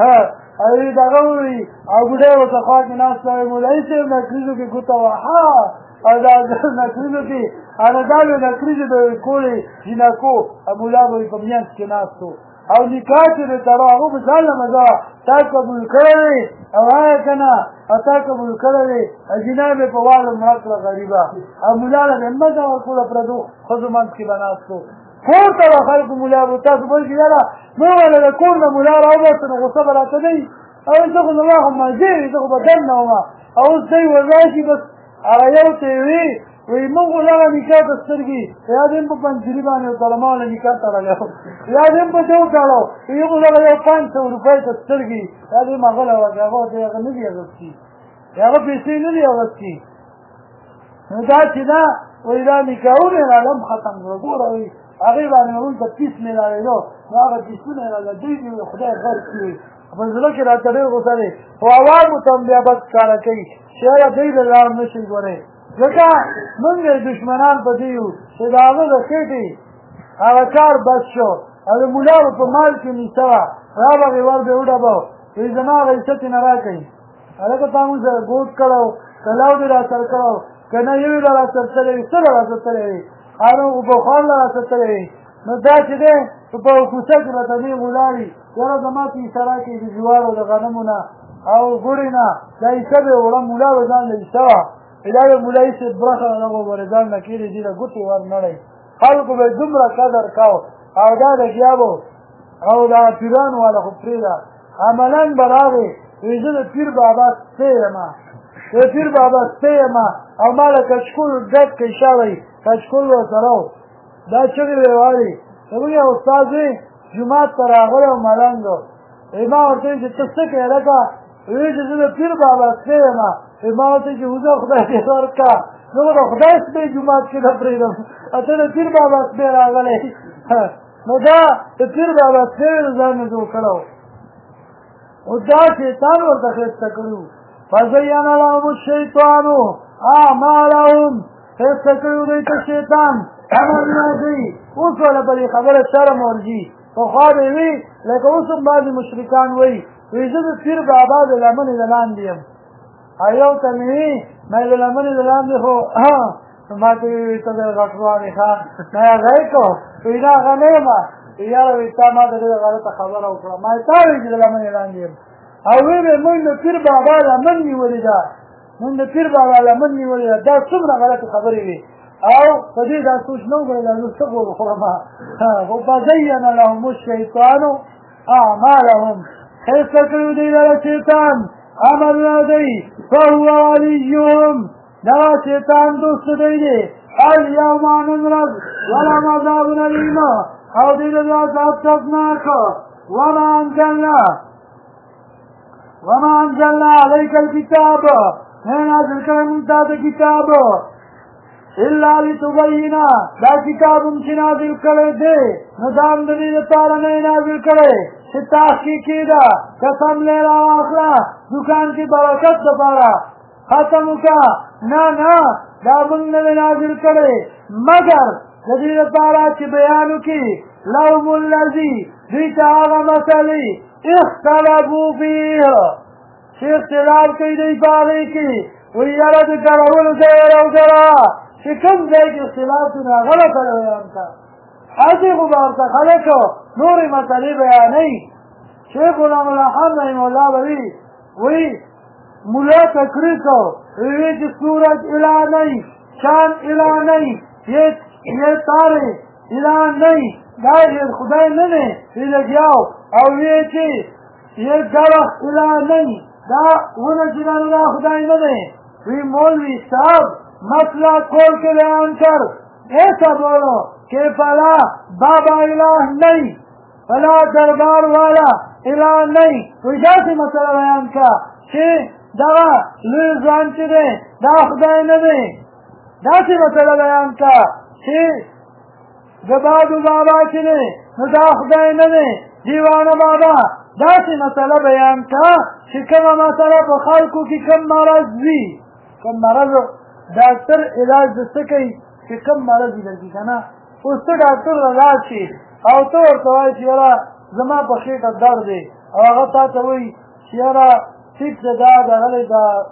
او دغه ووي او بوډۍ ورته خوا کې ناسته وایي مولوي صاحب نکریزو کې ګوته وهه او دا نکریزو کې هغه دا به نکریزې به یې کولې جینکو او ملا به یې په منځ کې ناست و او نکاح چې دې تړو هغه به ځان له مزه وه تا قبول کړی دی او وایه که نه او تا قبول کړی دی جینه به په واله مړه کړه غریبه او ملا له به مزه ورکوله پردو ښځو منځ کې به ناست و کور ته به خلکو ملا به تاسو بل کې یاره نو وله د کور نه ملا راوباسه نو غوسه به راته نه وي او زه خو زما خو مزې وي زه خو به دم نه ومه او اوس دی ورراشي بس هغه یو ته یې وي وایي موږ خو دغه نکاح ته سترګې یا دې هم په پنجري باندې وتړه ما له نکاح تړلی یا دې هم په دې وتړو وایي خو دغه یو 500 روپۍ ته سترګې یا دې هم هغه له وکړه هغه ورته هغه نه دي اخیستي هغه پیسې نه دي اخیستي نو دا چې دا وایي دا نکاحونه یې راله هم ختم کړه ګوره وایي هغې باندې مې ورته پیس مې راوېدو نو هغه پیسونه یې راله دوی دي خدای غرق کړي په زړه کې راته ډېر غوسه دی خو عوامو ته هم بیا بد ښکاره کوي چې یاره دوی له لار نه شي ګورئ ځکه موږ یې دشمنان په دې یو چې د هغه د خېټې هغه کار بس شو او د ملا به په مال کې نیسه وه را به یې ور به یې وډبو وایي زما هغه عزت یې نه را کوي هلکه تا موږ سره ګوت کړی و که لو دې را سر کړی و که نه یو له را سر تللی وي څه له را سر تللی وي هغه به خوان له را سر تللی وي نو دا چې دی په کوڅه کې به ته دې ولاړي یاره زما پیسه راکړي د جوارو د غنمو نه او ګوړې نه دا عیسه به یې وړم ملا به ځان له عیسه وه دا به مولوي صاحب برخه دغه ورې ځان نه کېدې دي له ګوتې ور نړی خلکو به یې دومره قدر کو او دا د ګیابو او دا پیرانو والا خو پرېږده عملاً به راغې وایي زه د پیر بابا سپی یم د پیر بابا سپی یم او ما له کچکول ډک کې شوی کچکول ورسره و دا چغې به یې وایي زموږ یو استاد وي جومات ته راغلی و ملنګ ما ورته وایي چې ته څه کوې هلکه وایي چې زه د پیر بابا سپی یم ما ورته چې وزه خدای دې ورکړه زه به د خدای سپی جومات کې نه پرېږدم او ته د پیر بابا سپی راغلی نو دا د پیر بابا سپی یې ځان نه جوړ کړی و او دا شیطان ورته ښایسته کړي وو فزین لهم الشیطان اعمالهم ښایسته کړي وو دوی ته شیطان عملونه دوی اوس وله په دې خبره شرم ورځي پخوا به یې وي لکه اوس هم بعضې مشرکان وایي وایي زه د پیر بابا د لمنې د لاندې یم او یو ته مې وي ما د لمنې د لاندې خو ما ته وي ته د غټوانې ښه ما یې هغه یې کړو وایي نه هغه نه یم یاره وایي تا ما ته ډېره غلطه خبره وکړه ما یې تا وایي چې د لمنې لاندې یم او وی به موږ د پیر بابا لمن نیولې ده موږ د پیر بابا لمن نیولې ده دا څومره غلطې خبرې وي او په دې دا سوچ نه وکړې دا زه څه وخورم خو فزین لهم الشیطان اعمالهم ښایسته کړي دوی لره شیطان عملونه دوی فهو ولیهم دغه شیطان دوست دوی دی الیوم نن ورځ ولهم عذاب الیم او دوی له عذاب ترسناک وما انزلنا عليك الكتاب نازل کړی موږ تا ته کتاب الا لتبین دا کتاب چې نازل کړی دی نو دا هم د دې دپاره نه یې نازل کړی چې تحقیقي ده قسم لې راواخله دوکان کې برکت دپاره ختم وکړه نه دا موږ نه دی نازل کړی مګر د دې دپاره چې بیان وکړي لهم الذي دوی ته هغه مسلې اختلافو فيه چې اختلاف کوي دوی په هغې کې وایي یاره د ګرولو ځای یې راوګره چې کوم ځای کې اختلاف دی نو هغه راته بیان کړه هسې خو به ورته خلکو نورې مسلې بیانوي شیخ غلام الله خان رحمه الله به وایي ملا تقریر کو وایي چې سورج اله نہیں چاند اله نہیں یہ تارے اله نہیں دا خدای نه دی لګیاو او وی چې یہ درخت اله نہیں دا ونه چې دا خدای نه دی وی مولوی صاحب مسئلہ کھول کے بیان کر ایسا بولو کہ فلا بابا الہ نہیں ولا دربار والا اعلان نہیں وی داسې مسله بیان کا چې دغه لوی ځوان چې دی دا خدای نه دی داسې مسله بیان کا چې د بادو بابا چې دی نو دا خدای نه دی دیوانه بابا داسې مسله بیان کا چې کومه مسله په خلکو کې کوم مرض وي کوم مرض ډاکټر علاج د څه کوي چې کوم مرض یې درکړي که نه اوس ته ډاکټر رضا شي او ته ورته وایې چې یاره زما په خېټه درد دی او هغه تا ته وایي چې یاره ټیک ده دا دغلی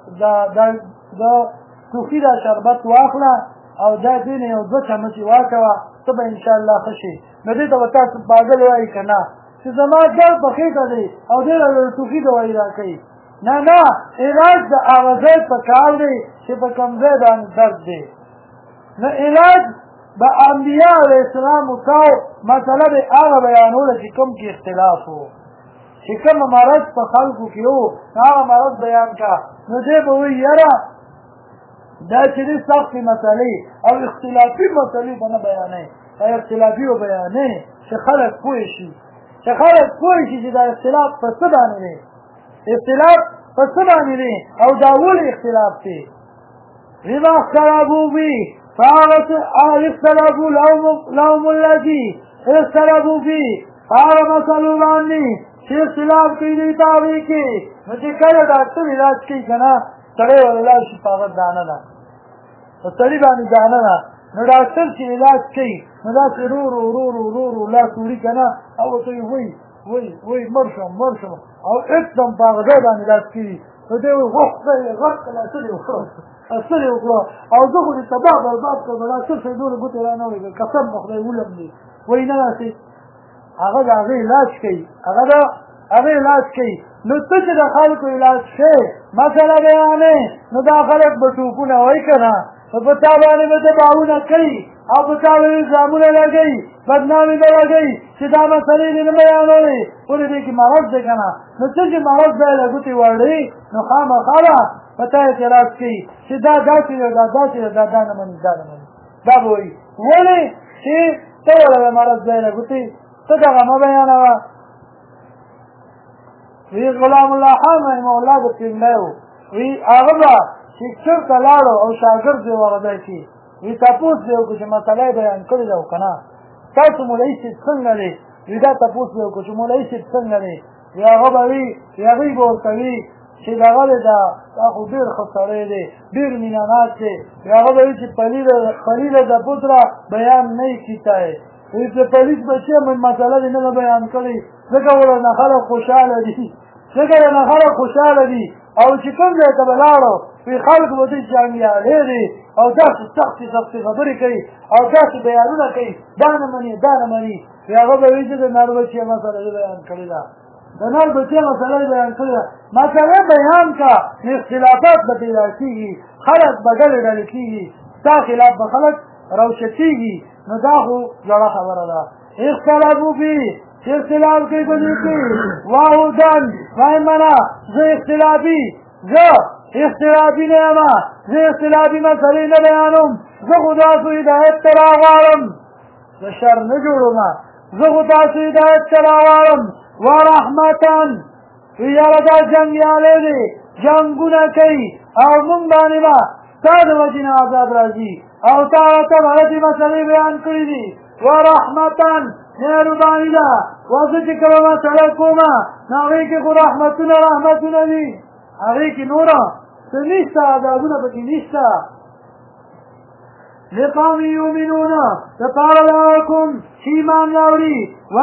د ټوخي دا شربت واخله او دا دې نه یو دوه چمچې واچوه ته به انشاءالله ښه شي نو دې ته به تاسو پاګل وایي که نه چې زما درد په خېټه دی او دې له ټوخي دوایي راکوي نه نه علاج د هغه ځای په کار دی چې په کوم ځای باندې درد دی نو علاج به انبیا علیه السلام وکاو مسله به هغه بیانوله چې کوم کې اختلاف و چې کوم مرض په خلکو کې و هغه مرض بیان کا نو دی به وایي یاره دا چې دې سختې مسلې او اختلافي مسلې به نه بیانوي دا اختلافي به بیانوي چې خلک پوه شي چې دا اختلاف په څه باندې دی اختلاف په څه باندې دی او دا ولې اختلاف دی بما اختلفوا فيه اختلفوا لهم الذي اختلفوا فيه هغه مسلو باندې چې اختلاف کوي دی تاوی کې نو چې کله ډاکټر علاج کوي که نه سړی ولله شي په هغه دانه ده په سړي باندې دانه ده نو ډاکټر چې علاج کوي نو داسې ورو لاس وړي که نه او ورته وایي مړ شم او एकदम په هغه ځای باندې لاس کوي نو دی وایي غوښتی غټ کړه اصلي وکړه او زه خو دې تباه برباد کړم دا څه شی نورې ګوتې را نه وړېږه قسم په خدای ولم دي وایي نه داسې هغه د هغې علاج کوي نو ته چې د خلکو علاج کوې مسله بیانې نو دا خلک به ټوپونه وایي که نه نو په تا باندې به دباوونه کوي او په تا به الزامونه لګوي بدنامي به لګوي چې دا مسلې دې نه بیانوي ولې دې کې مرض دی که نه نو څه چې مرض دی له ګوتې وړې نو خامخا به په تا اعتراض کوي چې دا داسې دی دا نه مني دا به وایي ولې چې ته ولې مرض دی له ګوتې ته دغه مه بیانوه وی غلام الله خان رحمه الله د پنډی و وی هغه به چې چېرته لاړو او شاګرد یې هغه ځای کې وی تپوس یې وکړو چې مسله یې بیان کړې ده که نه تاسو مولوي صاحب څنګه دی وی دا تپوس یې وکړو چې مولوي صاحب څنګه دی وی هغه به وي هغوی به ورته وي چې دغه دی دا خو ډېر ښه سړی دی ډېر مینهناک دی هغه به وي چې پلیله د پتره بیان نہیں کیتا ہے وی چې پلیس بچی من مسله دې نه بیان کړې ځکه ورنه خلک خوشحاله دي او چې کوم ځای ته به لاړو وی خلک به دې جانګیالې دي او داسې سختې خبرې کوي او داسې بیانونه کوي دا نه مني وی هغه به وي چې د نر بچی مسله دې بیان کړې ده د نر بچی مسله دې بیان کړې ده مسله بیان کا اختلافات به پیدا کېږي خلک به ډلې ډلې کېږي ستا خلاف به خلک روشتېږي نو دا خو زړه خبره ده اختلافو فيه چې اختلاف کوي په دې کې واهدن وایم منا زه اختلافي نه یم زه اختلافي مسلې نه بیانوم زه خو تاسو هدایت ته راغواړم زه شر نه جوړوم زه خو تاسو هدایت ته راغواړم ورحمتن وی یاره دا جنګیالی دی جنګونه کوي او مونږ باندې به ستا د وجې نه عذاب راځي او تا ته غلطې مسلې بیان کړي دي ورحمتن مهرباني ده وزه چې کومه مسله کومه نو هغې کې خو رحمتونه دي هغې کې نوره څه نشته عذابونه پکې نشته لقوم یؤمنون دپاره د هغه کوم چې ایمان راوړي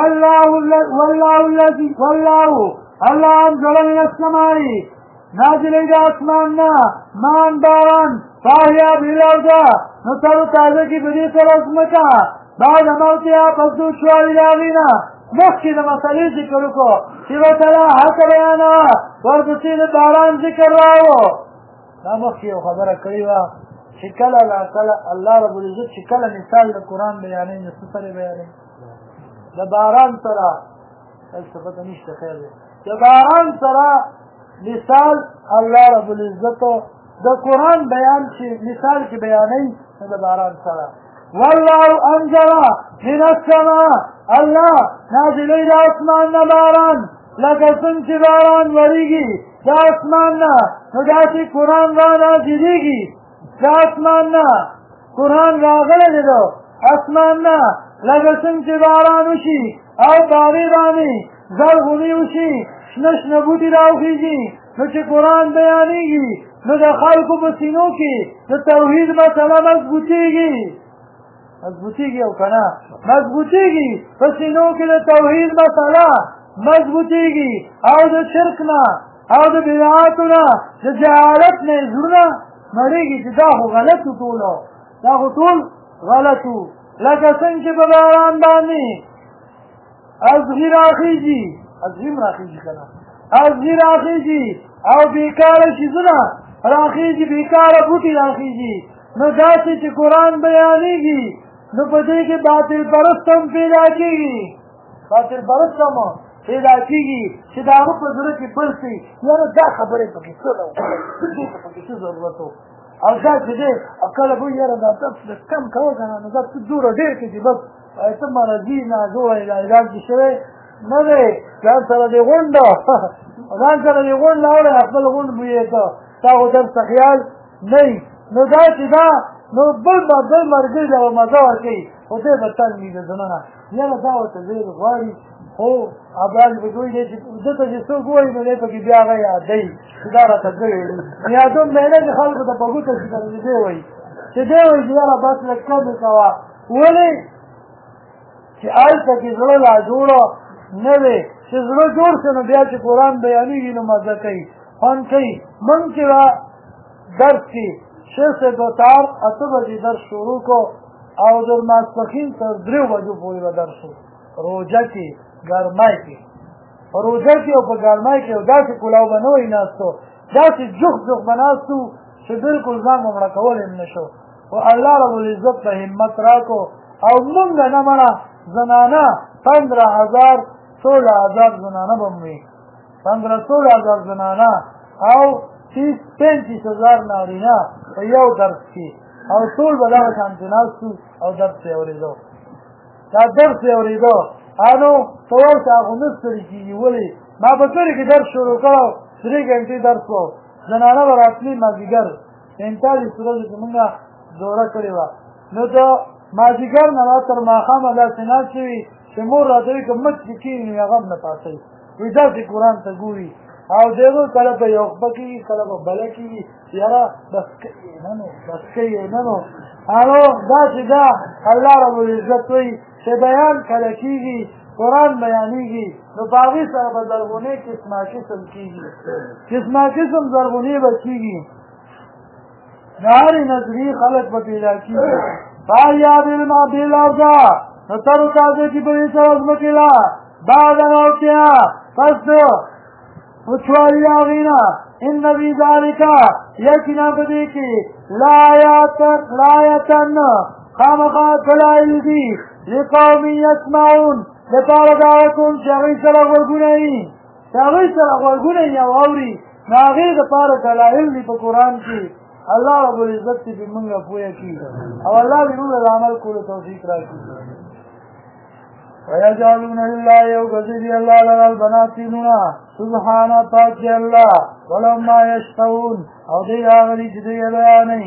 والله الله انزل من السماء نازلې د اسمان نه مان باران فاحیا به الارض نو تر تازه کې په دې سره ځمکه بعد موتها پس د وچوالي د هغې نه مخکې د مسلې ذکر وکړو چې وتعالی حق بیانوه ورپسې د باران ذکر راوړو دا مخکې یو خبره کړې وه چې کله الله رب العزت چې کله مثال د قرآن بیانوي نو څه سره بیانوي د باران سره هلته پته نشته خیر دی د باران سره مثال الله رب العزت د قرآن بیان چې مثال کې بیانوي نو د باران سره والله انزل من السماء الله نازلوي د اسمان نه باران لکه څنګه چې باران وریږي د اسمان نه نو داسې قرآن را نازلېږي د اسمان نه قرآن راغلی دی د اسمان نه لکه څنګه چې باران وشي او په هغې باندې زرغونې وشي شنه شنه بوټي راوخېږي نو چې قرآن بیانېږي نو د خلکو په سینو کې د توحید مسله مضبوطېږي او که نه مضبوطېږي په سینو کې د توحید مسله مضبوطېږي او د شرک نه او د بدعاتو نه د جهالت نه زړونه مړېږي چې دا خو غلط و ټول دا خو ټول غلط و لکه څنګه چې په باران باندې ازغي راخېږي ازغي هم راخېږي که نه ازغي راخېږي او بېکاره شیزونه راخېږي بېکاره بوټي راخېږي نو داسې چې قرآن بیانېږي نو په دې کې باطل پرست هم پیدا کېږي باطل پرست هم پیدا کېږي چې د هغه په زړه کې بل شي یاره دا خبرې پکې څه ده دې ته پکې څه ضرورت و او دا چې دی او کله به یاره دا تاسو کم کوه که نه نو دا څه دوره ډېر کې چې بس ته مرضي ناجوړه علاج دې شوی نه دی ځان سره دې غونډه ځان سره دې غونډ راوړی خپل غونډ بویې ته تا خو درته خیال نه وي نو دا چې دا نو بل مرګري له مزه ورکوي خو دی به تنګ وي د زړه نه یاره دا ورته ډېر غواړي خو ابراج به دوی دی چې دته چې څوک وایي نو دی پکې بیا هغه یادوي چې دا راته کړی دي یادوم دی نه چې خلکو ته په ګوته شي کنه چې دی وایي چې یاره بس لږ کمې کوه ولې چې هلته کې زړه لا جوړه نه وي چې زړه جوړ شي نو بیا چې قرآن بیانېږي نو مزه کوي خوند کوي موږ چې درس کې شیخ صاحب دوتار 8 بجې درس شروع کو او در ماسپښین تر 3 بجو پورې به درس و روژه کې ګرمۍ کې په روژه کې او په ګرمۍ کې داسې کلاو به نه وی ناستو داسې جوخ به ناستو چې بلکل ځان به مړه کولی هم نه شو خو الله ربالعزت ته همت راکو او مونږ نه مړه زنانه 15,000 16,000 زنانه به وي 15-16,000 زنانه او 30-35,000 نارینه په یو درس کې او ټول به دغه شانتې ناستو او درس یې اورېدو دا درس یې اورېدو نو ته ورته هغه نه ستړي کېږي ولې ما په کلي کې درس شروع کړی 3 ګنټې درس و زنانه به راتلې مازدیګر 45 ورځې چې مونږ دوره کړې وه نو د مازدیګر نه را تر ماښامه داسې ناستې وي چې مور راته وي که مچ چې کېني نو هغه هم نه پاڅوي وایي داسې قرآن ته ګوري او دغه کله به یو خپه کېږي کله به بله کېږي یاره بس کوي نه نو بس کوي نه نو نو دا چې دا الله ربالعزت وایي چې بیان کله کېږي قرآن بیانېږي نو په هغې سره به زرغونې قسمه قسم کېږي قسمه قسم زرغونې به کېږي د هرې نظریې خلک به پیدا کېږي فاحیا بالارض نو تر و تازه کي په دې سره ځمکې لا بعد موتها پس وچوالي د هغې نه ان فی ذلک یقینا په دې کې لآیة خامخا دلایل دي لقوم یسمعون دپاره د هغه قوم چې هغوی سره غوږونه وي چې هغوی سره غوږونه وي او اوري نو هغې دپاره دلایل دي په قرآن کې الله ربالعزت دې په موږ پوهه کړي او الله دې موږ د عمل کولو توفیق راکړي ويجعلون لله يوغزي الله لنا البنات لنا سبحانه پاک الله ولما يشتهون او دې هغه چې دې بیانې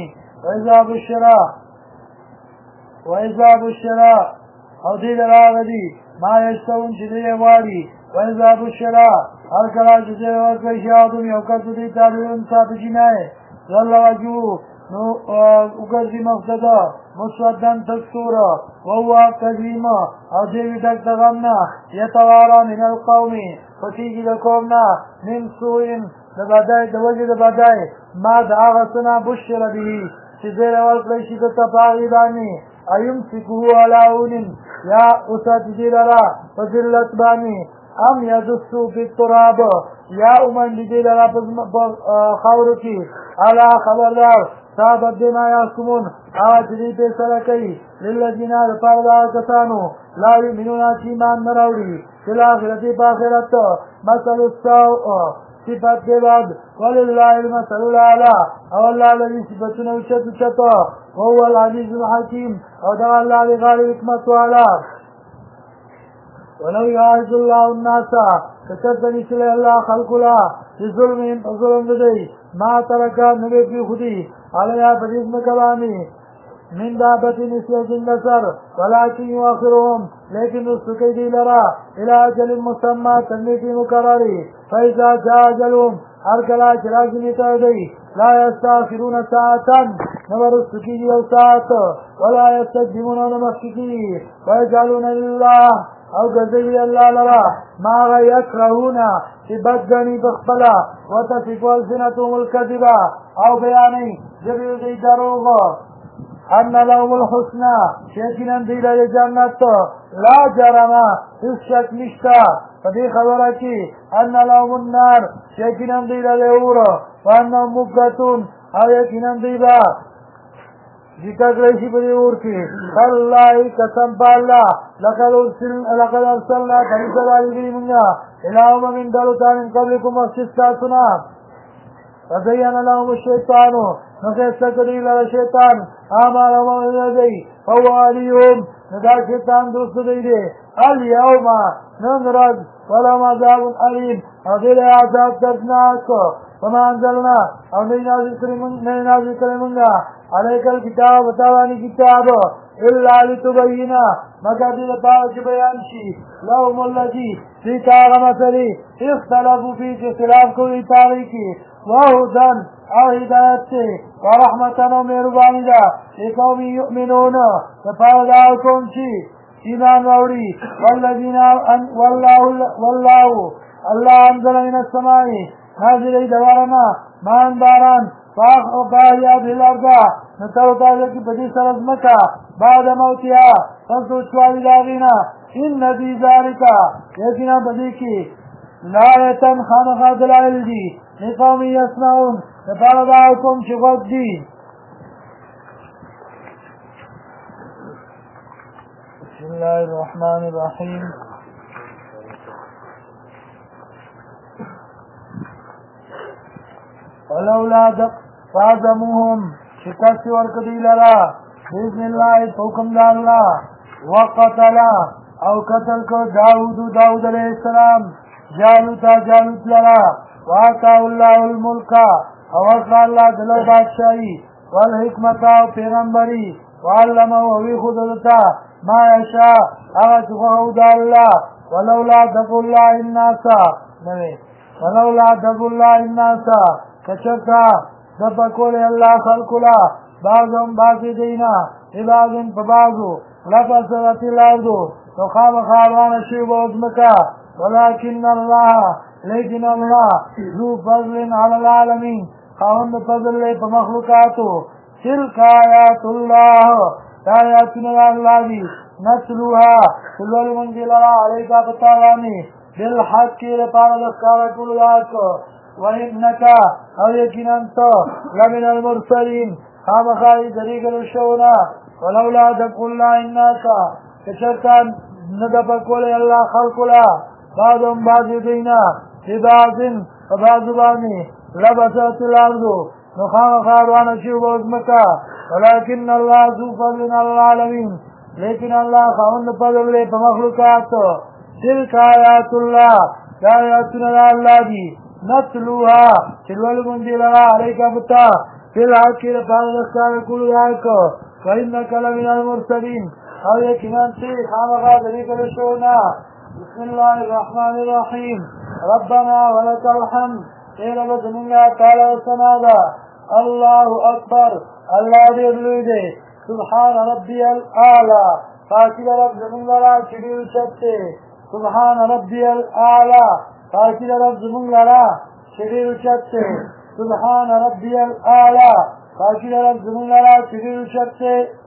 وإذا بشر او دې هغه دي ما يشتهون چې دې غواړي وإذا بشر هر کله چې دې ورکړي شهادت یو کړو دې تعلیم صاحب جنای الله وجو نو وګرځي مقصدا مسودن تکسورا وهو کظیم او دې ډک دغمنا یتوارا من القوم فتیږي د قومنا من سوء د بدای د وجه د بدای ما د هغه څه بشر به چې دې ورکړي شي د تپاغي باندې ايم سکو علاون یا اساتذی لرا فضلت باندې ام یدسو بالتراب یا امن دې لرا خاورو کې الا خبردار صابت دیما یاسمون آج دی پیسر کئی للذین لپاره دا کسانو لا یؤمنون چې ایمان نه راوړي فی الآخرة په آخرت مثل السوء صفت دی بد ولله المثل الاعلی او الله لري صفتونه اوچت وهو العزیز الحکیم او دا الله دی غالب حکمت والا ولو يعز الله الناس كشرطني سلي الله خلقلا بظلمهم فظلم بدي ما ترك نبي في خدي عليها بديد مكباني من دابة نسية النسر ولكن يؤخرهم لكن السكيدي لرا إلى أجل مسمى تنميتي مكرري فإذا جاء أجلهم أركلا جراجني تردي لا يستأخرون ساعة نمر السكيدي أو ساعة ولا يستقدمون نمسكي ويجعلون لله أو قذي الله لرا ما يكرهون تبدني بخبلا وتصف ألسنتهم الكذبة أو بياني جبيل دي دروغ أن لهم الحسنى شيكنا ديلا لجنة لا جرم الشك نشتا فدي خبرك أن لهم النار شيكنا ديلا لأورو وأنهم مبقتون أو يكنا ديلا ذكر ليشي بديور کی الله قسم بالله لقد ارسلنا فرسل عليهم الى من دلتا من قبلكم وشستاتنا فزين لهم الشيطان نخيستكري لها الشيطان آمالهم من يدي فهو عليهم ندى الشيطان دوست ديدي اليوم ننرد ولهم عذاب أليم وغير عذاب ترسناك فما أنزلنا أو نينازل كلمنا عليك الكتاب وتواني كتاب إلا لتبين مقادير باوج بيانشي لهم الذي في كاغ مثلي اختلفوا فيه اختلاف كل تاريخي وهدى أو هدايته ورحمة ومهرباني لقوم يؤمنون ففاوداكم شيء إيمان ووري والذين والله أنزل من السماء نازل دوارنا مان باران فاحيا بالأرض نتوقع ذلك بدي سرزمك بعد موتها فانسوشوا لداغينا إن في ذلك يجنا بديكي لا يتنخان خاطر الدي لقوم يسمعون ففاوداكم شغل دين. بسم الله الرحمن الرحيم. ولولا فعزموهم شكست وركدي لرا بإذن الله حكم الله وقتل او قتل کو داود علیہ السلام جالوت لرا وآتاه الله الملك ووقع الله دلو بادشاہی والحکمت و پیغمبری وعلمه وی خودتا ما يشاء اغتقه الله ولولا دفع الله الناس ولولا دفع الله الناس کچرتا دفع کولی اللہ خلقلا بعضهم باقی دینا عبادن فبعضو لفصلت الارض وخام خاروان شیب وزمکا ولكن الله لیکن اللہ ذو فضل على العالمين خاوند فضل لے پمخلوقاتو تلك آیات اللہ آیاتنا اللہ دی نسلوها تلول منزل اللہ علیکا پتاوانی بالحق لپارا دخکارا کلوات وإنك أو يكن أنت لمن المرسلين خام خالي طريق الشونا ولولا دفع الله الناس كشرطان ندفق ولي الله خلق لا بعضهم بعض يدينا ببعض وبعض باني لبست الأرض نخام خاروانا شيء وزمكا ولكن الله ذو فضل على العالمين لكن الله خاون فضل لي بمخلوقات تلك آيات الله آياتنا الله دي نتلوها تلوال منزلها عليك بتا في الحق لفعل نسكار كل ذلك فإنك لمن المرسلين أو يكنان سيخ عمغا ذلك لشونا. بسم الله الرحمن الرحيم. ربنا ولك الحمد إلى بسمنا تعالى وسنادا الله أكبر الله يبلوده سبحان ربي الأعلى فاكد رب زمنا لا شبيل شبته سبحان ربي الأعلى فاكد رب زمنا لا شبيل شبته سبحان ربي الأعلى فاكد رب زمنا لا شبيل شبته